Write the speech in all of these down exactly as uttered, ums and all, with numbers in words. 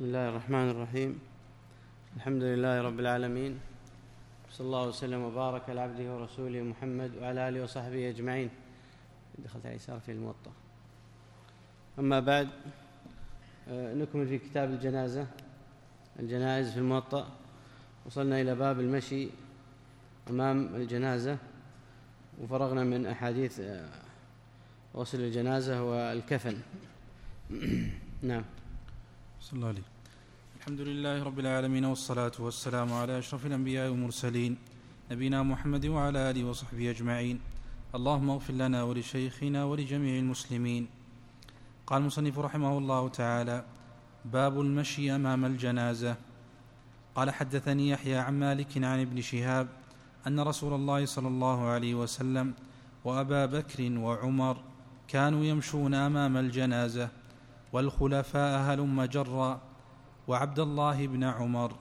بسم الله الرحمن الرحيم. الحمد لله رب العالمين، صلى الله وسلم وبارك على عبده ورسوله محمد وعلى آله وصحبه أجمعين. دخلت على يسار في الموطأ. أما بعد، نكمل في كتاب الجنازة الجنائز في الموطأ. وصلنا إلى باب المشي أمام الجنازة، وفرغنا من أحاديث غسل الجنازة والكفن. نعم. صلى الله عليه. الحمد لله رب العالمين، والصلاة والسلام على أشرف الأنبياء والمرسلين نبينا محمد وعلى آله وصحبه أجمعين. اللهم اغفر لنا ولشيخنا ولجميع المسلمين. قال المصنف رحمه الله تعالى: باب المشي أمام الجنازة. قال: حدثني يحيى عن مالك عن ابن شهاب أن رسول الله صلى الله عليه وسلم وأبا بكر وعمر كانوا يمشون أمام الجنازة، والخلفاء هلم جرا، وعبد الله بن عمر.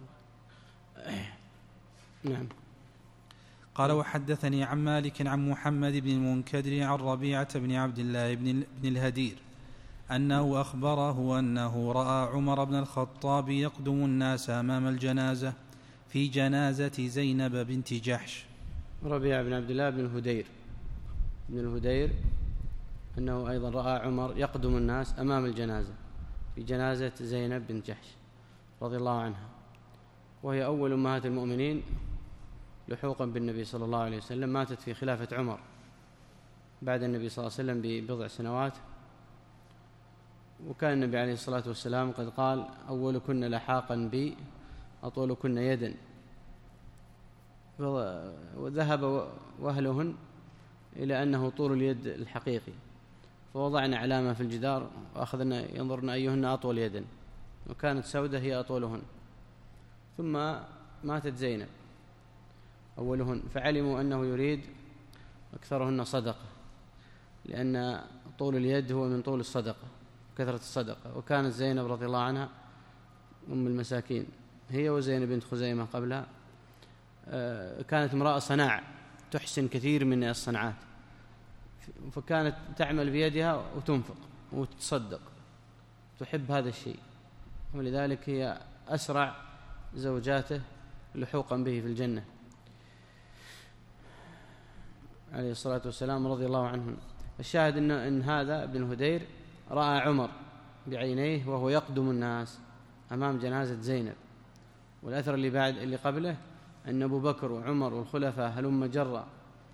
نعم. قال: وحدثني عن مالك عن محمد بن المنكدر عن ربيعة بن عبد الله بن الهدير أنه أخبره أنه رأى عمر بن الخطاب يقدم الناس أمام الجنازة في جنازة زينب بنت جحش. ربيعة بن عبد الله بن الهدير بن الهدير أنه أيضا رأى عمر يقدم الناس أمام الجنازة في جنازة زينب بنت جحش رضي الله عنها، وهي أول أمهات المؤمنين لحوقا بالنبي صلى الله عليه وسلم. ماتت في خلافة عمر بعد النبي صلى الله عليه وسلم ببضع سنوات، وكان النبي عليه الصلاة والسلام قد قال: أولكن لحاقا بي أطولكن يدا. وذهب وأهلهن إلى أنه طول اليد الحقيقي، فوضعنا علامة في الجدار وأخذنا ينظرن أيهن أطول يدا، وكانت سودة هي أطولهن. ثم ماتت زينب أولهن، فعلموا أنه يريد أكثرهن صدقة، لأن طول اليد هو من طول الصدقة، كثرة الصدقة. وكانت زينب رضي الله عنها أم المساكين، هي وزينب بنت خزيمة قبلها، كانت امرأة صناعة تحسن كثير من الصنعات، فكانت تعمل بيدها وتنفق وتصدق، تحب هذا الشيء، ولذلك هي أسرع زوجاته لحوقا به في الجنة عليه الصلاة والسلام رضي الله عنهم. الشاهد إن, إن هذا ابن الهدير رأى عمر بعينيه وهو يقدم الناس أمام جنازة زينب. والأثر اللي بعد اللي قبله أن أبو بكر وعمر والخلفاء هلم جرا،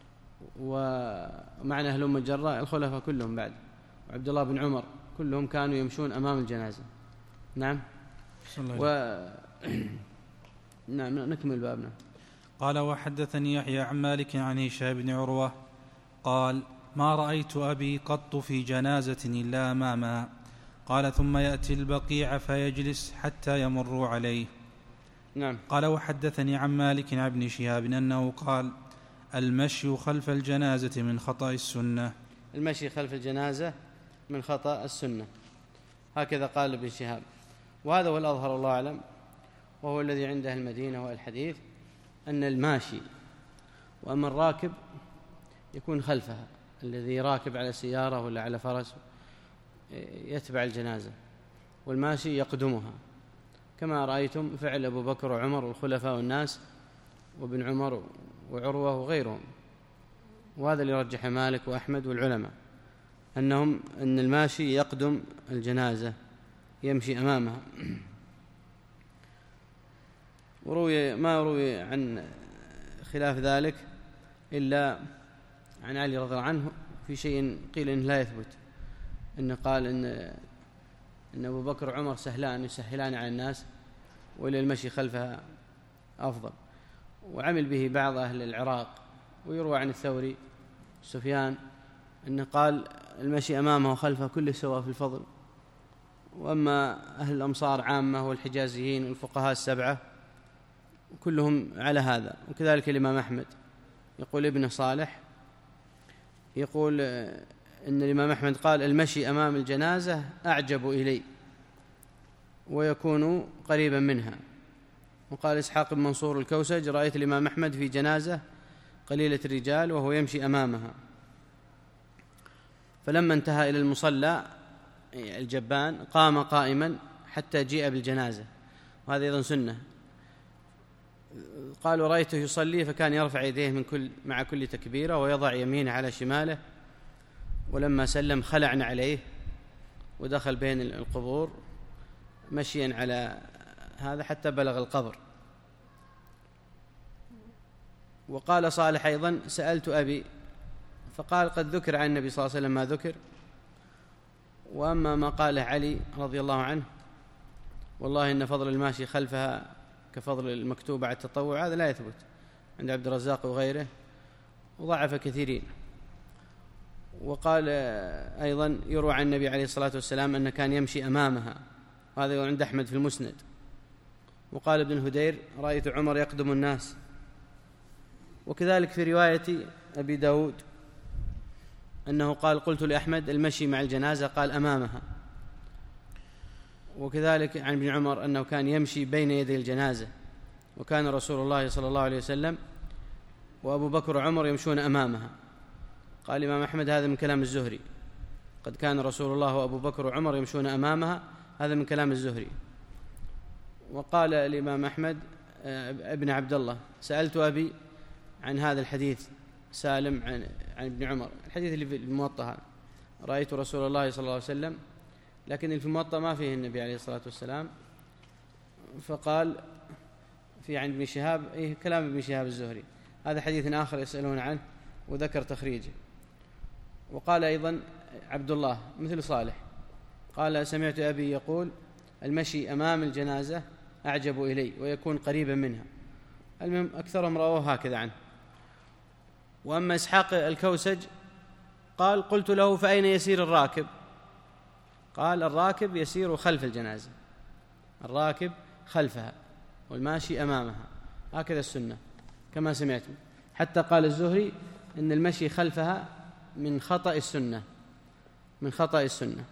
ومعنى هلم جرا الخلفاء كلهم بعد، وعبد الله بن عمر كلهم كانوا يمشون أمام الجنازة. نعم. و... نعم نكمل بابنا. قال: وحدثني يحيى عن مالك عن هشام بن عروة قال: ما رأيت أبي قط في جنازة إلا أمامها. قال: ثم يأتي البقيع فيجلس حتى يمر عليه. نعم. قال: وحدثني عن مالك عن ابن شهاب أنه قال: المشي خلف الجنازة من خطأ السنة. المشي خلف الجنازة من خطأ السنة، هكذا قال ابن شهاب، وهذا هو الأظهر الله أعلم، وهو الذي عند أهل المدينة والحديث، أن الماشي وأما الراكب يكون خلفها، الذي راكب على سيارة ولا على فرس يتبع الجنازة، والماشي يقدمها، كما رأيتم فعل أبو بكر وعمر والخلفاء والناس وابن عمر وعروة وغيرهم. وهذا اللي رجح مالك وأحمد والعلماء، أنهم أن الماشي يقدم الجنازة يمشي أمامها. وروي ما روي عن خلاف ذلك إلا عن علي رضي الله عنه في شيء قيل إنه لا يثبت، إنه قال إن, إن أبو بكر وعمر سهلان يسهلان على الناس، وإلى المشي خلفها أفضل، وعمل به بعض أهل العراق. ويروى عن الثوري سفيان إنه قال: المشي أمامه وخلفه كل سواء في الفضل. وأما أهل الأمصار عامة والحجازيين والفقهاء السبعة كلهم على هذا. وكذلك الإمام أحمد يقول ابن صالح يقول إن الإمام أحمد قال: المشي أمام الجنازة أعجب إلي ويكون قريبا منها. وقال إسحاق بن منصور الكوسج: رأيت الإمام أحمد في جنازة قليلة الرجال وهو يمشي أمامها، فلما انتهى إلى المصلى الجبان قام قائما حتى جيء بالجنازة، وهذا أيضا سنة. قالوا رأيته يصلي فكان يرفع يديه من كل مع كل تكبيرة ويضع يمينه على شماله، ولما سلم خلعنا عليه ودخل بين القبور مشيا على هذا حتى بلغ القبر. وقال صالح أيضا سألت أبي فقال قد ذكر عن النبي صلى الله عليه وسلم ما ذكر. وأما ما قاله علي رضي الله عنه والله إن فضل الماشي خلفها كفضل المكتوب على التطوع، هذا لا يثبت عند عبد الرزاق وغيره، وضعف كثيرين. وقال أيضا يروى عن النبي عليه الصلاة والسلام أنه كان يمشي أمامها، وهذا عند أحمد في المسند. وقال ابن هدير رأيت عمر يقدم الناس. وكذلك في رواية أبي داود أنه قال قلت لأحمد المشي مع الجنازة قال أمامها. وكذلك عن ابن عمر أنه كان يمشي بين يدي الجنازة، وكان رسول الله صلى الله عليه وسلم وأبو بكر وعمر يمشون أمامها. قال الإمام أحمد هذا من كلام الزهري، قد كان رسول الله وأبو بكر وعمر يمشون أمامها، هذا من كلام الزهري. وقال الإمام أحمد ابن عبد الله سألت أبي عن هذا الحديث سالم عن, عن ابن عمر، الحديث اللي في الموطأ رأيت رسول الله صلى الله عليه وسلم، لكن اللي في الموطأ ما فيه النبي عليه الصلاة والسلام. فقال في عند ابن شهاب إيه كلام ابن شهاب الزهري، هذا حديث آخر يسألون عنه وذكر تخريجه. وقال أيضا عبد الله مثل صالح قال سمعت أبي يقول المشي أمام الجنازة أعجب إلي ويكون قريبا منها. المهم أكثرهم رواه هكذا عنه. وأما إسحاق الكوسج قال قلت له فأين يسير الراكب؟ قال الراكب يسير خلف الجنازة، الراكب خلفها والماشي أمامها، هكذا السنة كما سمعتم. حتى قال الزهري إن المشي خلفها من خطأ السنة، من خطأ السنة.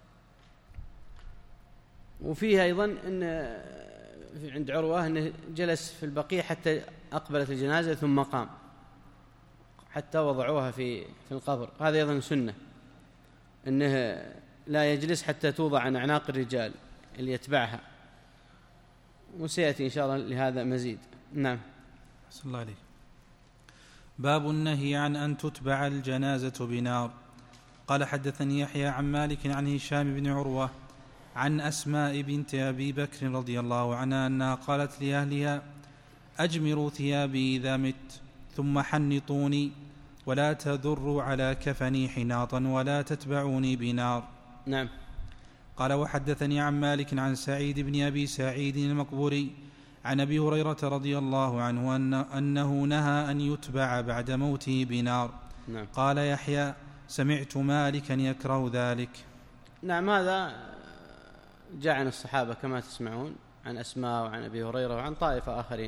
وفيه أيضا أن عند عروة أنه جلس في البقيع حتى أقبلت الجنازة ثم قام حتى وضعوها في في القبر، هذا أيضا سنة، أنه لا يجلس حتى توضع عن أعناق الرجال اللي يتبعها. وسيأتي إن شاء الله لهذا مزيد. نعم. صلى الله عليه. باب النهي عن أن تتبع الجنازة بنار. قال حدثني يحيى عن مالك عن هشام بن عروة عن أسماء بنت أبي بكر رضي الله عنها أنها قالت لأهلها أجمروا ثيابي إذا مت ثم حنطوني ولا تذروا على كفني حناطا ولا تتبعوني بنار. نعم. قال وحدثني عن مالك عن سعيد بن أبي سعيد المقبوري عن أبي هريرة رضي الله عنه أن أنه نهى أن يتبع بعد موته بنار. نعم. قال يحيى سمعت مالكا يكره ذلك. نعم، هذا جاء عن الصحابة كما تسمعون، عن أسماء وعن أبي هريرة وعن طائفة آخرين.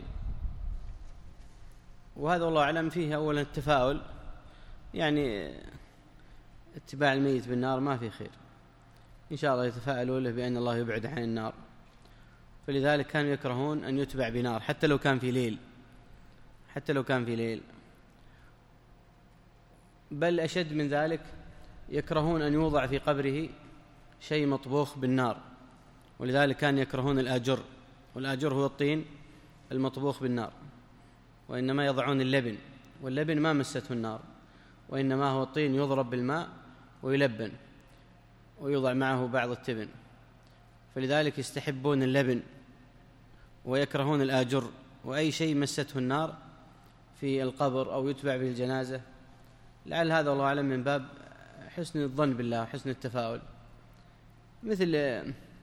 وهذا والله أعلم فيه أولا التفاؤل، يعني اتباع الميت بالنار ما في خير، إن شاء الله يتفاءلوا له بأن الله يبعد عن النار، فلذلك كانوا يكرهون أن يتبع بنار حتى لو كان في ليل، حتى لو كان في ليل. بل أشد من ذلك يكرهون أن يوضع في قبره شيء مطبوخ بالنار، ولذلك كانوا يكرهون الآجر، والآجر هو الطين المطبوخ بالنار، وإنما يضعون اللبن، واللبن ما مسته النار، وإنما هو الطين يضرب بالماء ويلبن ويوضع معه بعض التبن، فلذلك يستحبون اللبن ويكرهون الآجر وأي شيء مسته النار في القبر أو يتبع به الجنازة. لعل هذا الله أعلم من باب حسن الظن بالله وحسن التفاؤل، مثل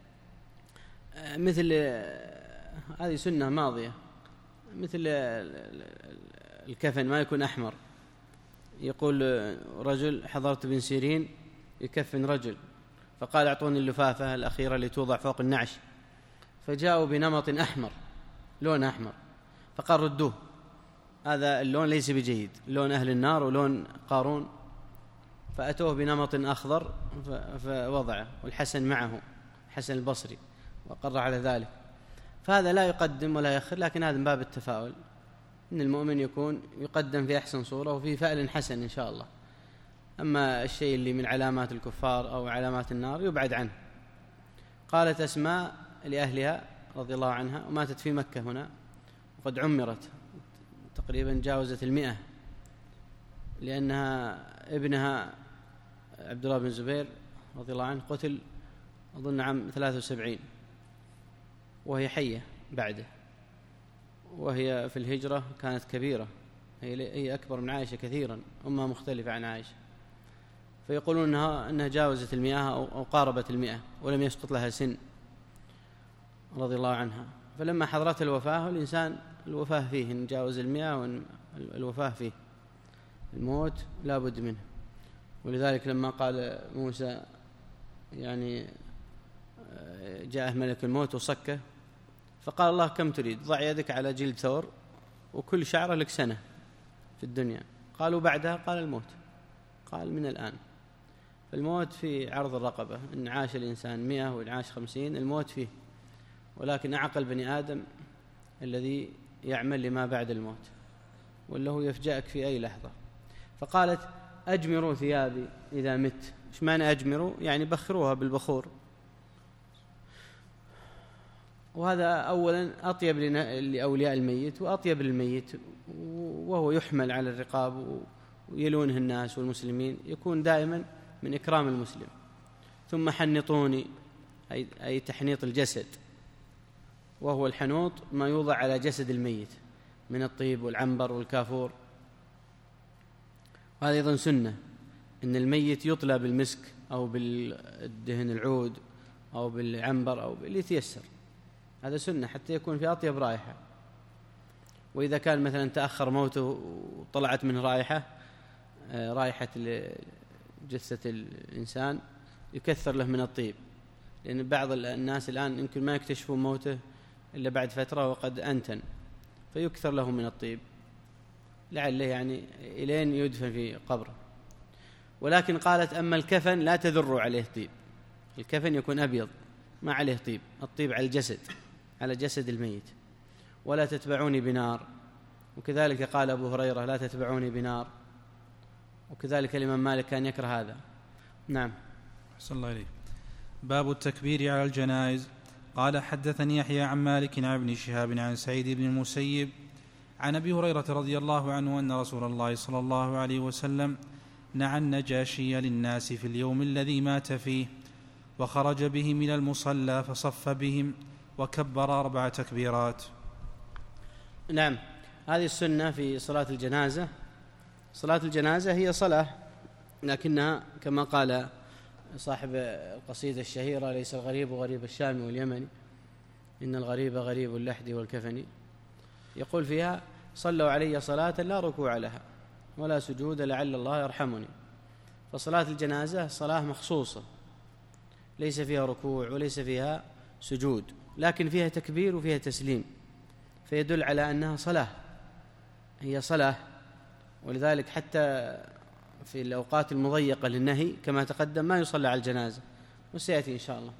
مثل هذه سنة ماضية، مثل الكفن ما يكون أحمر. يقول رجل حضرت ابن سيرين يكفن رجل، فقال أعطوني اللفافة الأخيرة اللي توضع فوق النعش، فجاءوا بنمط أحمر، لون أحمر، فقال ردوه، هذا اللون ليس بجيد، لون أهل النار ولون قارون. فأتوه بنمط أخضر فوضعه، والحسن معه، حسن البصري، وقر على ذلك. فهذا لا يقدم ولا يأخر، لكن هذا من باب التفاؤل، إن المؤمن يكون يقدم في أحسن صورة وفي فأل حسن إن شاء الله. أما الشيء اللي من علامات الكفار أو علامات النار يبعد عنه. قالت أسماء لأهلها رضي الله عنها، وماتت في مكة هنا، وقد عمرت تقريبا جاوزت المئة، لأنها ابنها عبد الله بن الزبير رضي الله عنه قتل أظن عام ثلاثة وسبعين وهي حية بعده، وهي في الهجرة كانت كبيرة، هي أكبر من عائشة كثيرا، أمها مختلفة عن عائشة، فيقولون أنها, أنها جاوزت المئة أو قاربت المئة ولم يسقط لها سن رضي الله عنها. فلما حضرت الوفاة، والإنسان الوفاة فيه إن جاوز المئة وإن الوفاة فيه الموت لا بد منه. ولذلك لما قال موسى يعني جاءه ملك الموت وصكه، فقال الله كم تريد؟ ضع يدك على جلد ثور وكل شعره لك سنة في الدنيا. قالوا بعدها؟ قال الموت. قال من الآن. فالموت في عرض الرقبة، إن عاش الإنسان مئة وإن عاش خمسين الموت فيه، ولكن أعقل بني آدم الذي يعمل لما بعد الموت، ولا هو يفجأك في أي لحظة. فقالت أجمروا ثيابي إذا مت. إيش معنى أجمروا؟ يعني بخروها بالبخور، وهذا أولا أطيب لأولياء الميت وأطيب للميت، وهو يحمل على الرقاب ويلونه الناس والمسلمين، يكون دائما من إكرام المسلم. ثم حنطوني، أي تحنيط الجسد، وهو الحنوط ما يوضع على جسد الميت من الطيب والعنبر والكافور. وهذا أيضا سنة، إن الميت يطلى بالمسك أو بالدهن العود أو بالعنبر أو اللي يتيسر، هذا سنة حتى يكون في أطيب رائحة. وإذا كان مثلا تأخر موته وطلعت منه رائحة رائحة جثة الإنسان، يكثر له من الطيب، لأن بعض الناس الآن يمكن ما يكتشفون موته إلا بعد فترة وقد أنتن، فيكثر له من الطيب لعله يعني إلين يدفن في قبره. ولكن قالت أما الكفن لا تذر عليه طيب، الكفن يكون أبيض ما عليه طيب، الطيب على الجسد، على جسد الميت. ولا تتبعوني بنار، وكذلك قال أبو هريرة لا تتبعوني بنار، وكذلك الإمام مالك كان يكره هذا. نعم. أحسن الله إليك. باب التكبير على الجنائز. قال حدثني يحيى عن مالك عن ابن شهاب عن سعيد بن المسيب عن أبي هريرة رضي الله عنه أن رسول الله صلى الله عليه وسلم نعى النجاشي للناس في اليوم الذي مات فيه، وخرج بهم إلى المصلى فصف بهم وكبر أربع تكبيرات. نعم، هذه السنة في صلاة الجنازة. صلاة الجنازة هي صلاة، لكنها كما قال صاحب القصيدة الشهيرة ليس الغريب غريب الشام واليمن، إن الغريب غريب اللحد والكفن، يقول فيها صلوا علي صلاة لا ركوع لها ولا سجود لعل الله يرحمني. فصلاة الجنازة صلاة مخصوصة ليس فيها ركوع وليس فيها سجود، لكن فيها تكبير وفيها تسليم، فيدل على أنها صلاة، هي صلاة. ولذلك حتى في الأوقات المضيقة للنهي كما تقدم ما يصلى على الجنازة، وسيأتي إن شاء الله.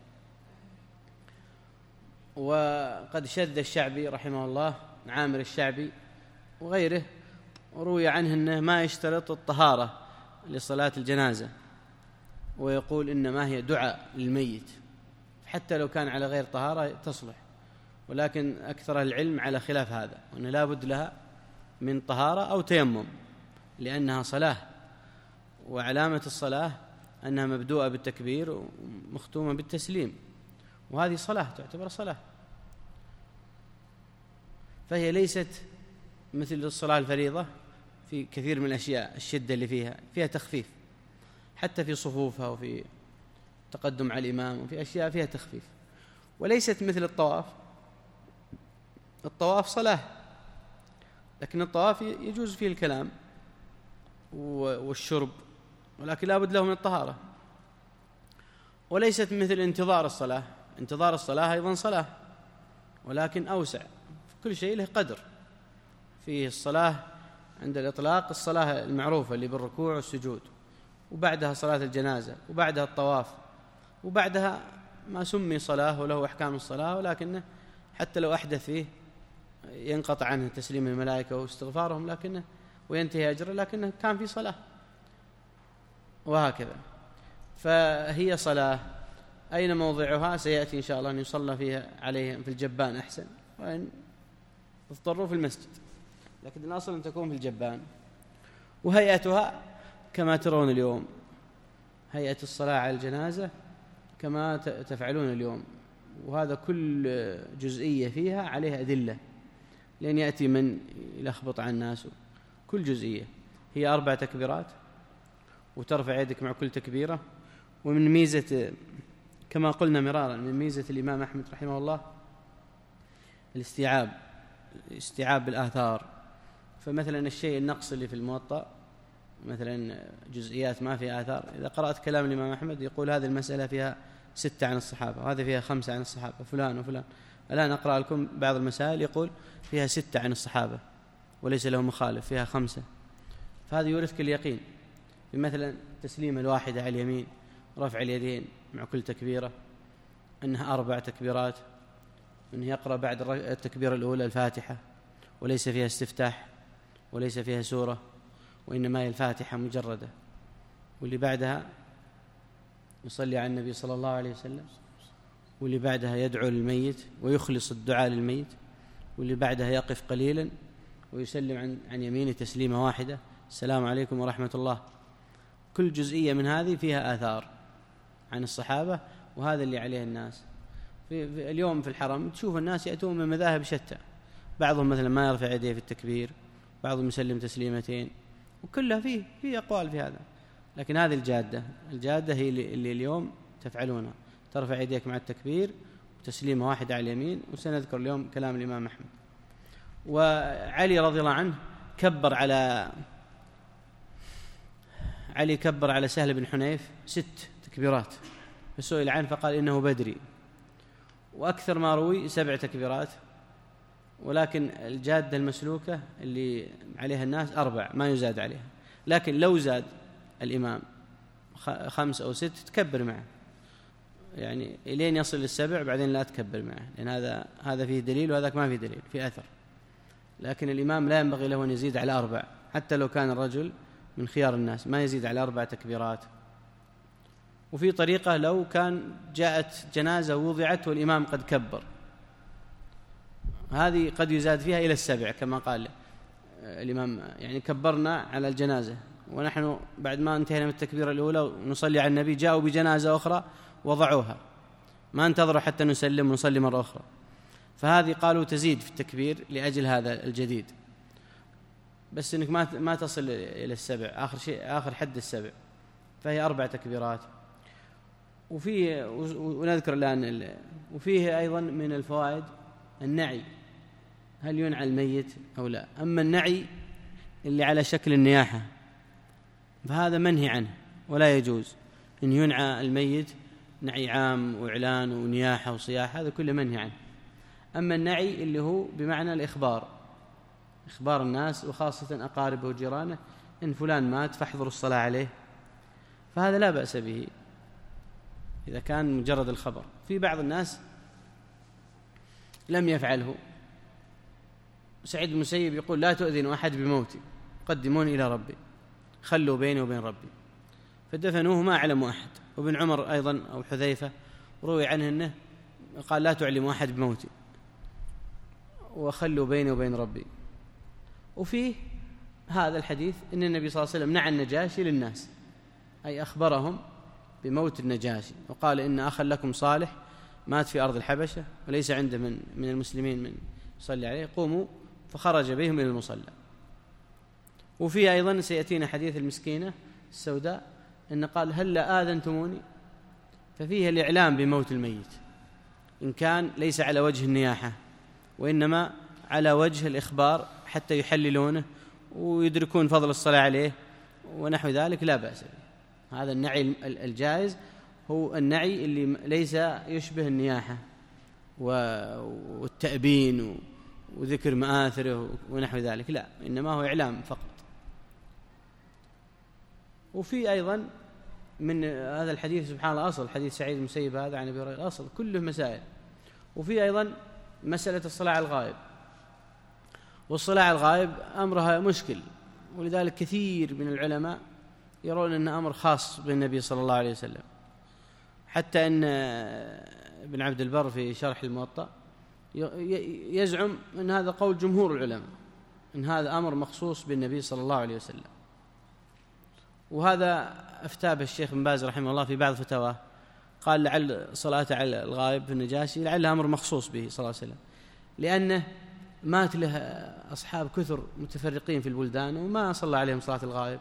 وقد شذ الشعبي رحمه الله، عامر الشعبي وغيره، روي عنه أنه ما يشترط الطهارة لصلاة الجنازة، ويقول إنما هي دعاء للميت، حتى لو كان على غير طهارة تصلح. ولكن أكثر العلم على خلاف هذا، وأنه لا بد لها من طهارة أو تيمم، لأنها صلاة، وعلامة الصلاة أنها مبدوءة بالتكبير ومختومة بالتسليم، وهذه صلاة تعتبر صلاة. فهي ليست مثل الصلاة الفريضة في كثير من الأشياء، الشدة اللي فيها فيها تخفيف، حتى في صفوفها وفي تقدم على الإمام، وفي أشياء فيها تخفيف. وليست مثل الطواف، الطواف صلاة، لكن الطواف يجوز فيه الكلام والشرب، ولكن لا بد له من الطهارة. وليست مثل انتظار الصلاة، انتظار الصلاة أيضا صلاة، ولكن أوسع، في كل شيء له قدر. فيه الصلاة عند الإطلاق الصلاة المعروفة اللي بالركوع والسجود، وبعدها صلاة الجنازة، وبعدها الطواف، وبعدها ما سمي صلاة وله أحكام الصلاة، ولكنه حتى لو أحدث فيه ينقطع عنه تسليم الملائكة واستغفارهم، لكنه وينتهي أجره، لكنه كان في صلاة، وهكذا. فهي صلاة أين موضعها سيأتي إن شاء الله أن يصلى فيها عليها في الجبان أحسن، وإن اضطروا في المسجد، لكن الأصل أن تكون في الجبان. وهيئتها كما ترون اليوم، هيئة الصلاة على الجنازة كما تفعلون اليوم، وهذا كل جزئية فيها عليها أدلة، لأن يأتي من يلخبط عن الناس. كل جزئية هي أربع تكبيرات، وترفع يدك مع كل تكبيرة. ومن ميزة كما قلنا مرارا، من ميزة الإمام أحمد رحمه الله الاستيعاب، استيعاب بالآثار. فمثلا الشيء النقص اللي في الموطأ، مثلا جزئيات ما فيها آثار، إذا قرأت كلام الإمام أحمد يقول هذه المسألة فيها ستة عن الصحابة، وهذه فيها خمسة عن الصحابة، فلان وفلان. الآن أقرأ لكم بعض المسائل يقول فيها ستة عن الصحابة وليس له مخالف، فيها خمسة. فهذا يورثك اليقين. مثلا تسليم الواحدة على اليمين، رفع اليدين مع كل تكبيرة، أنها أربع تكبيرات، أنه يقرأ بعد التكبيرة الأولى الفاتحة وليس فيها استفتاح وليس فيها سورة، وإنما هي الفاتحة مجردة، واللي بعدها يصلي على النبي صلى الله عليه وسلم، واللي بعدها يدعو للميت ويخلص الدعاء للميت، واللي بعدها يقف قليلا ويسلم عن, عن يمينه تسليمة واحدة، السلام عليكم ورحمة الله. كل جزئية من هذه فيها آثار عن الصحابة، وهذا اللي عليه الناس. في, في اليوم في الحرم تشوف الناس يأتون من مذاهب شتى، بعضهم مثلا ما يرفع يديه في التكبير، بعضهم يسلم تسليمتين، وكلها فيه فيه أقوال في هذا. لكن هذه الجادة، الجادة هي اللي اليوم تفعلونها، ترفع يديك مع التكبير وتسليمة واحدة على اليمين. وسنذكر اليوم كلام الإمام أحمد. وعلي رضي الله عنه كبر على علي كبر على سهل بن حنيف ست تكبيرات، فسئل عنه فقال إنه بدري. وأكثر ما روي سبع تكبيرات، ولكن الجادة المسلوكة اللي عليها الناس أربع، ما يزاد عليها. لكن لو زاد الإمام خمس أو ست تكبر معه، يعني إلين يصل للسبع بعدين لا تكبر معه، لأن هذا هذا فيه دليل وهذاك ما فيه دليل، فيه أثر. لكن الإمام لا ينبغي له أن يزيد على أربع، حتى لو كان الرجل من خيار الناس ما يزيد على أربع تكبيرات. وفي طريقة لو كان جاءت جنازة ووضعت والإمام قد كبر، هذه قد يزاد فيها إلى السبع كما قال الإمام، يعني كبرنا على الجنازة ونحن بعد ما انتهينا من التكبيرة الأولى ونصلي على النبي جاءوا بجنازة أخرى وضعوها، ما انتظروا حتى نسلم ونصلي مرة أخرى. فهذه قالوا تزيد في التكبير لأجل هذا الجديد، بس إنك ما ما تصل إلى السبع، آخر شيء آخر حد السبع، فهي أربع تكبيرات. وفيه ونذكر الآن وفيه أيضا من الفوائد النعي، هل ينعى الميت أو لا؟ أما النعي اللي على شكل النياحة فهذا منهي عنه، ولا يجوز إن ينعى الميت نعي عام وإعلان ونياحة وصياح، هذا كله منهي عنه. أما النعي اللي هو بمعنى الإخبار، إخبار الناس وخاصة أقاربه وجيرانه إن فلان مات فاحضروا الصلاة عليه، فهذا لا بأس به إذا كان مجرد الخبر. في بعض الناس لم يفعله. سعيد بن المسيب يقول لا تؤذن أحد بموتي، قدموني إلى ربي، خلوا بيني وبين ربي، فدفنوه ما أعلم أحد. وابن عمر أيضا أو حذيفة روي عنه أنه قال لا تعلم أحد بموتي وخلوا بيني وبين ربي. وفيه هذا الحديث أن النبي صلى الله عليه وسلم نعى النجاشي للناس، أي أخبرهم بموت النجاشي، وقال إن أخا لكم صالح مات في أرض الحبشة وليس عنده من, من المسلمين من يصلي عليه، قوموا، فخرج بهم إلى المصلى. وفيه أيضا سيأتينا حديث المسكينة السوداء إن قال هل لا آذنتموني، ففيه الإعلام بموت الميت إن كان ليس على وجه النياحة وإنما على وجه الإخبار حتى يحللونه ويدركون فضل الصلاة عليه ونحو ذلك، لا بأس به. هذا النعي الجائز هو النعي اللي ليس يشبه النياحة والتأبين وذكر مآثره ونحو ذلك، لا، إنما هو إعلام فقط. وفي أيضا من هذا الحديث سبحان الله أصل حديث سعيد المسيب هذا عن أبي هريرة أصل كله مسائل. وفي أيضا مسألة الصلاة على الغائب، والصلاة على الغائب أمرها مشكل، ولذلك كثير من العلماء يرون أن أمر خاص بالنبي صلى الله عليه وسلم، حتى أن ابن عبد البر في شرح الموطأ يزعم أن هذا قول جمهور العلماء، أن هذا أمر مخصوص بالنبي صلى الله عليه وسلم. وهذا أفتى به الشيخ بن باز رحمه الله في بعض فتاواه، قال لعل صلاة على الغائب في النجاشي لعل أمر مخصوص به صلى الله عليه وسلم، لأنه مات له أصحاب كثر متفرقين في البلدان وما صلى عليهم صلاة الغائب،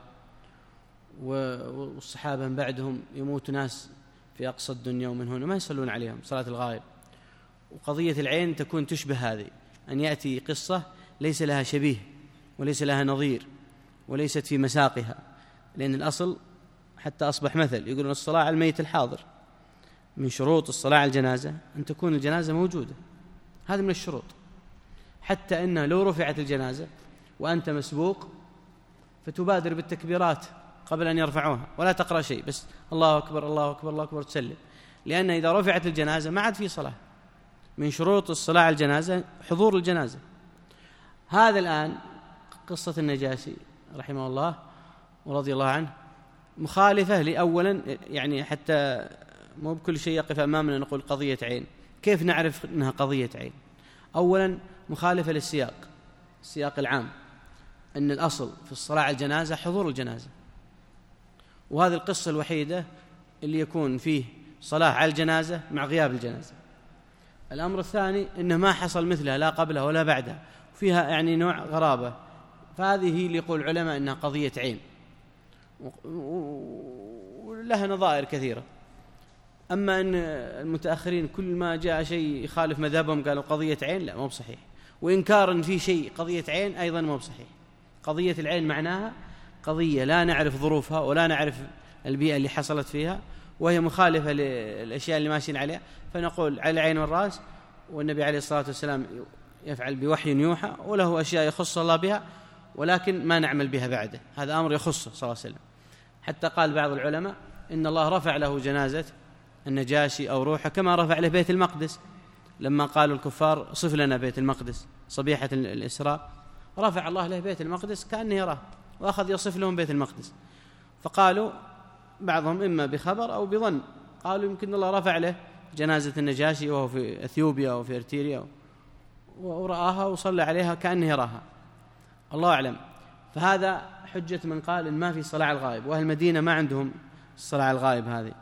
والصحابة من بعدهم يموت ناس في أقصى الدنيا ومن هنا ما يصلون عليهم صلاة الغائب. وقضية العين تكون تشبه هذه، أن يأتي قصة ليس لها شبيه وليس لها نظير وليست في مساقها، لأن الأصل حتى أصبح مثل يقولون الصلاة على الميت الحاضر، من شروط الصلاة على الجنازة أن تكون الجنازة موجودة، هذا من الشروط. حتى أنه لو رفعت الجنازة وأنت مسبوق فتبادر بالتكبيرات قبل أن يرفعوها ولا تقرأ شيء، بس الله أكبر الله أكبر الله أكبر تسلم، لأن إذا رفعت الجنازة ما عاد في صلاة. من شروط الصلاة على الجنازة حضور الجنازة. هذا الآن قصة النجاشي رحمه الله ورضي الله عنه مخالفة لأولا، يعني حتى مو بكل شيء يقف أمامنا نقول قضية عين. كيف نعرف أنها قضية عين؟ أولا مخالفة للسياق، السياق العام أن الأصل في الصلاة على الجنازة حضور الجنازة، وهذه القصة الوحيدة اللي يكون فيه صلاة على الجنازة مع غياب الجنازة. الأمر الثاني أنه ما حصل مثلها لا قبلها ولا بعدها، فيها يعني نوع غرابة، فهذه هي اللي يقول العلماء أنها قضية عين، ولها نظائر كثيرة. أما أن المتأخرين كل ما جاء شيء يخالف مذهبهم قالوا قضية عين، لا مو بصحيح. وإنكار أن في شيء قضية عين أيضا مو بصحيح. قضية العين معناها قضية لا نعرف ظروفها ولا نعرف البيئة اللي حصلت فيها، وهي مخالفة للأشياء اللي ماشيين عليها، فنقول على العين والرأس. والنبي عليه الصلاة والسلام يفعل بوحي يوحى وله أشياء يخص الله بها ولكن ما نعمل بها بعده، هذا أمر يخصه صلى الله عليه وسلم. حتى قال بعض العلماء إن الله رفع له جنازة النجاشي أو روحه كما رفع له بيت المقدس، لما قالوا الكفار صف لنا بيت المقدس صبيحة الإسراء، رفع الله له بيت المقدس كأنه يراه وأخذ يصف لهم بيت المقدس. فقالوا بعضهم إما بخبر أو بظن، قالوا يمكن الله رفع له جنازة النجاشي وهو في أثيوبيا أو في إرتريا ورآها وصلى عليها كأنه يراها، الله أعلم. فهذا حجة من قال إن ما في صلاة على الغائب، وأهل المدينة ما عندهم الصلاة على الغائب هذه.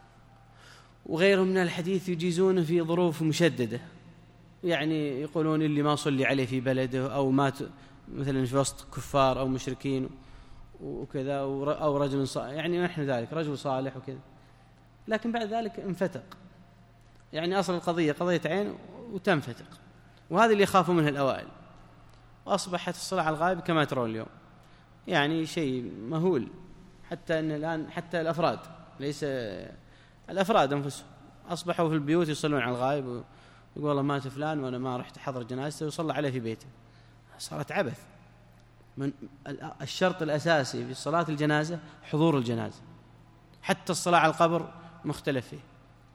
وغيرهم من الحديث يجيزون في ظروف مشددة، يعني يقولون اللي ما صلي عليه في بلده أو مات مثلا في وسط كفار أو مشركين وكذا، أو رجل صالح، يعني نحن ذلك رجل صالح وكذا، لكن بعد ذلك انفتق، يعني أصل القضية قضية عين وتنفتق، وهذا اللي يخافوا منه الأوائل. وأصبحت الصلاة على الغائب كما ترون اليوم يعني شيء مهول، حتى أن الآن حتى الأفراد ليس الأفراد أنفسهم أصبحوا في البيوت يصلون على الغائب، ويقول والله مات فلان وأنا ما رحت حضر جنازته وصلى عليه في بيته. صارت عبث. من الشرط الأساسي في صلاة الجنازة حضور الجنازة، حتى الصلاة على القبر مختلف فيه،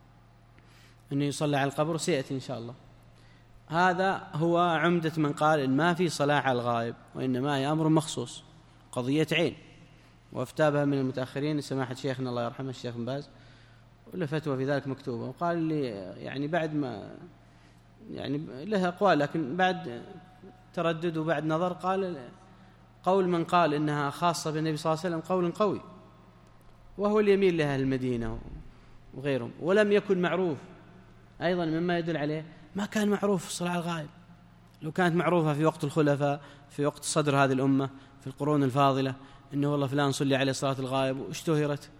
أنه يصلى على القبر سيأتي إن شاء الله. هذا هو عمدة من قال إن ما في صلاة على الغائب، وإنما هي أمر مخصوص قضية عين. وافتابها من المتأخرين سماحة شيخنا الله يرحمه الشيخ بن باز، وله فتوى في ذلك مكتوبة، وقال لي يعني بعد ما يعني له أقوال لكن بعد تردد وبعد نظر، قال قول من قال إنها خاصة بالنبي صلى الله عليه وسلم قول قوي، وهو اللي يميل لها المدينة وغيرهم. ولم يكن معروف أيضا مما يدل عليه، ما كان معروف الصلاة على الغائب. لو كانت معروفة في وقت الخلفاء في وقت صدر هذه الأمة في القرون الفاضلة إنه والله فلان صلي عليه صلاة الغائب واشتهرت،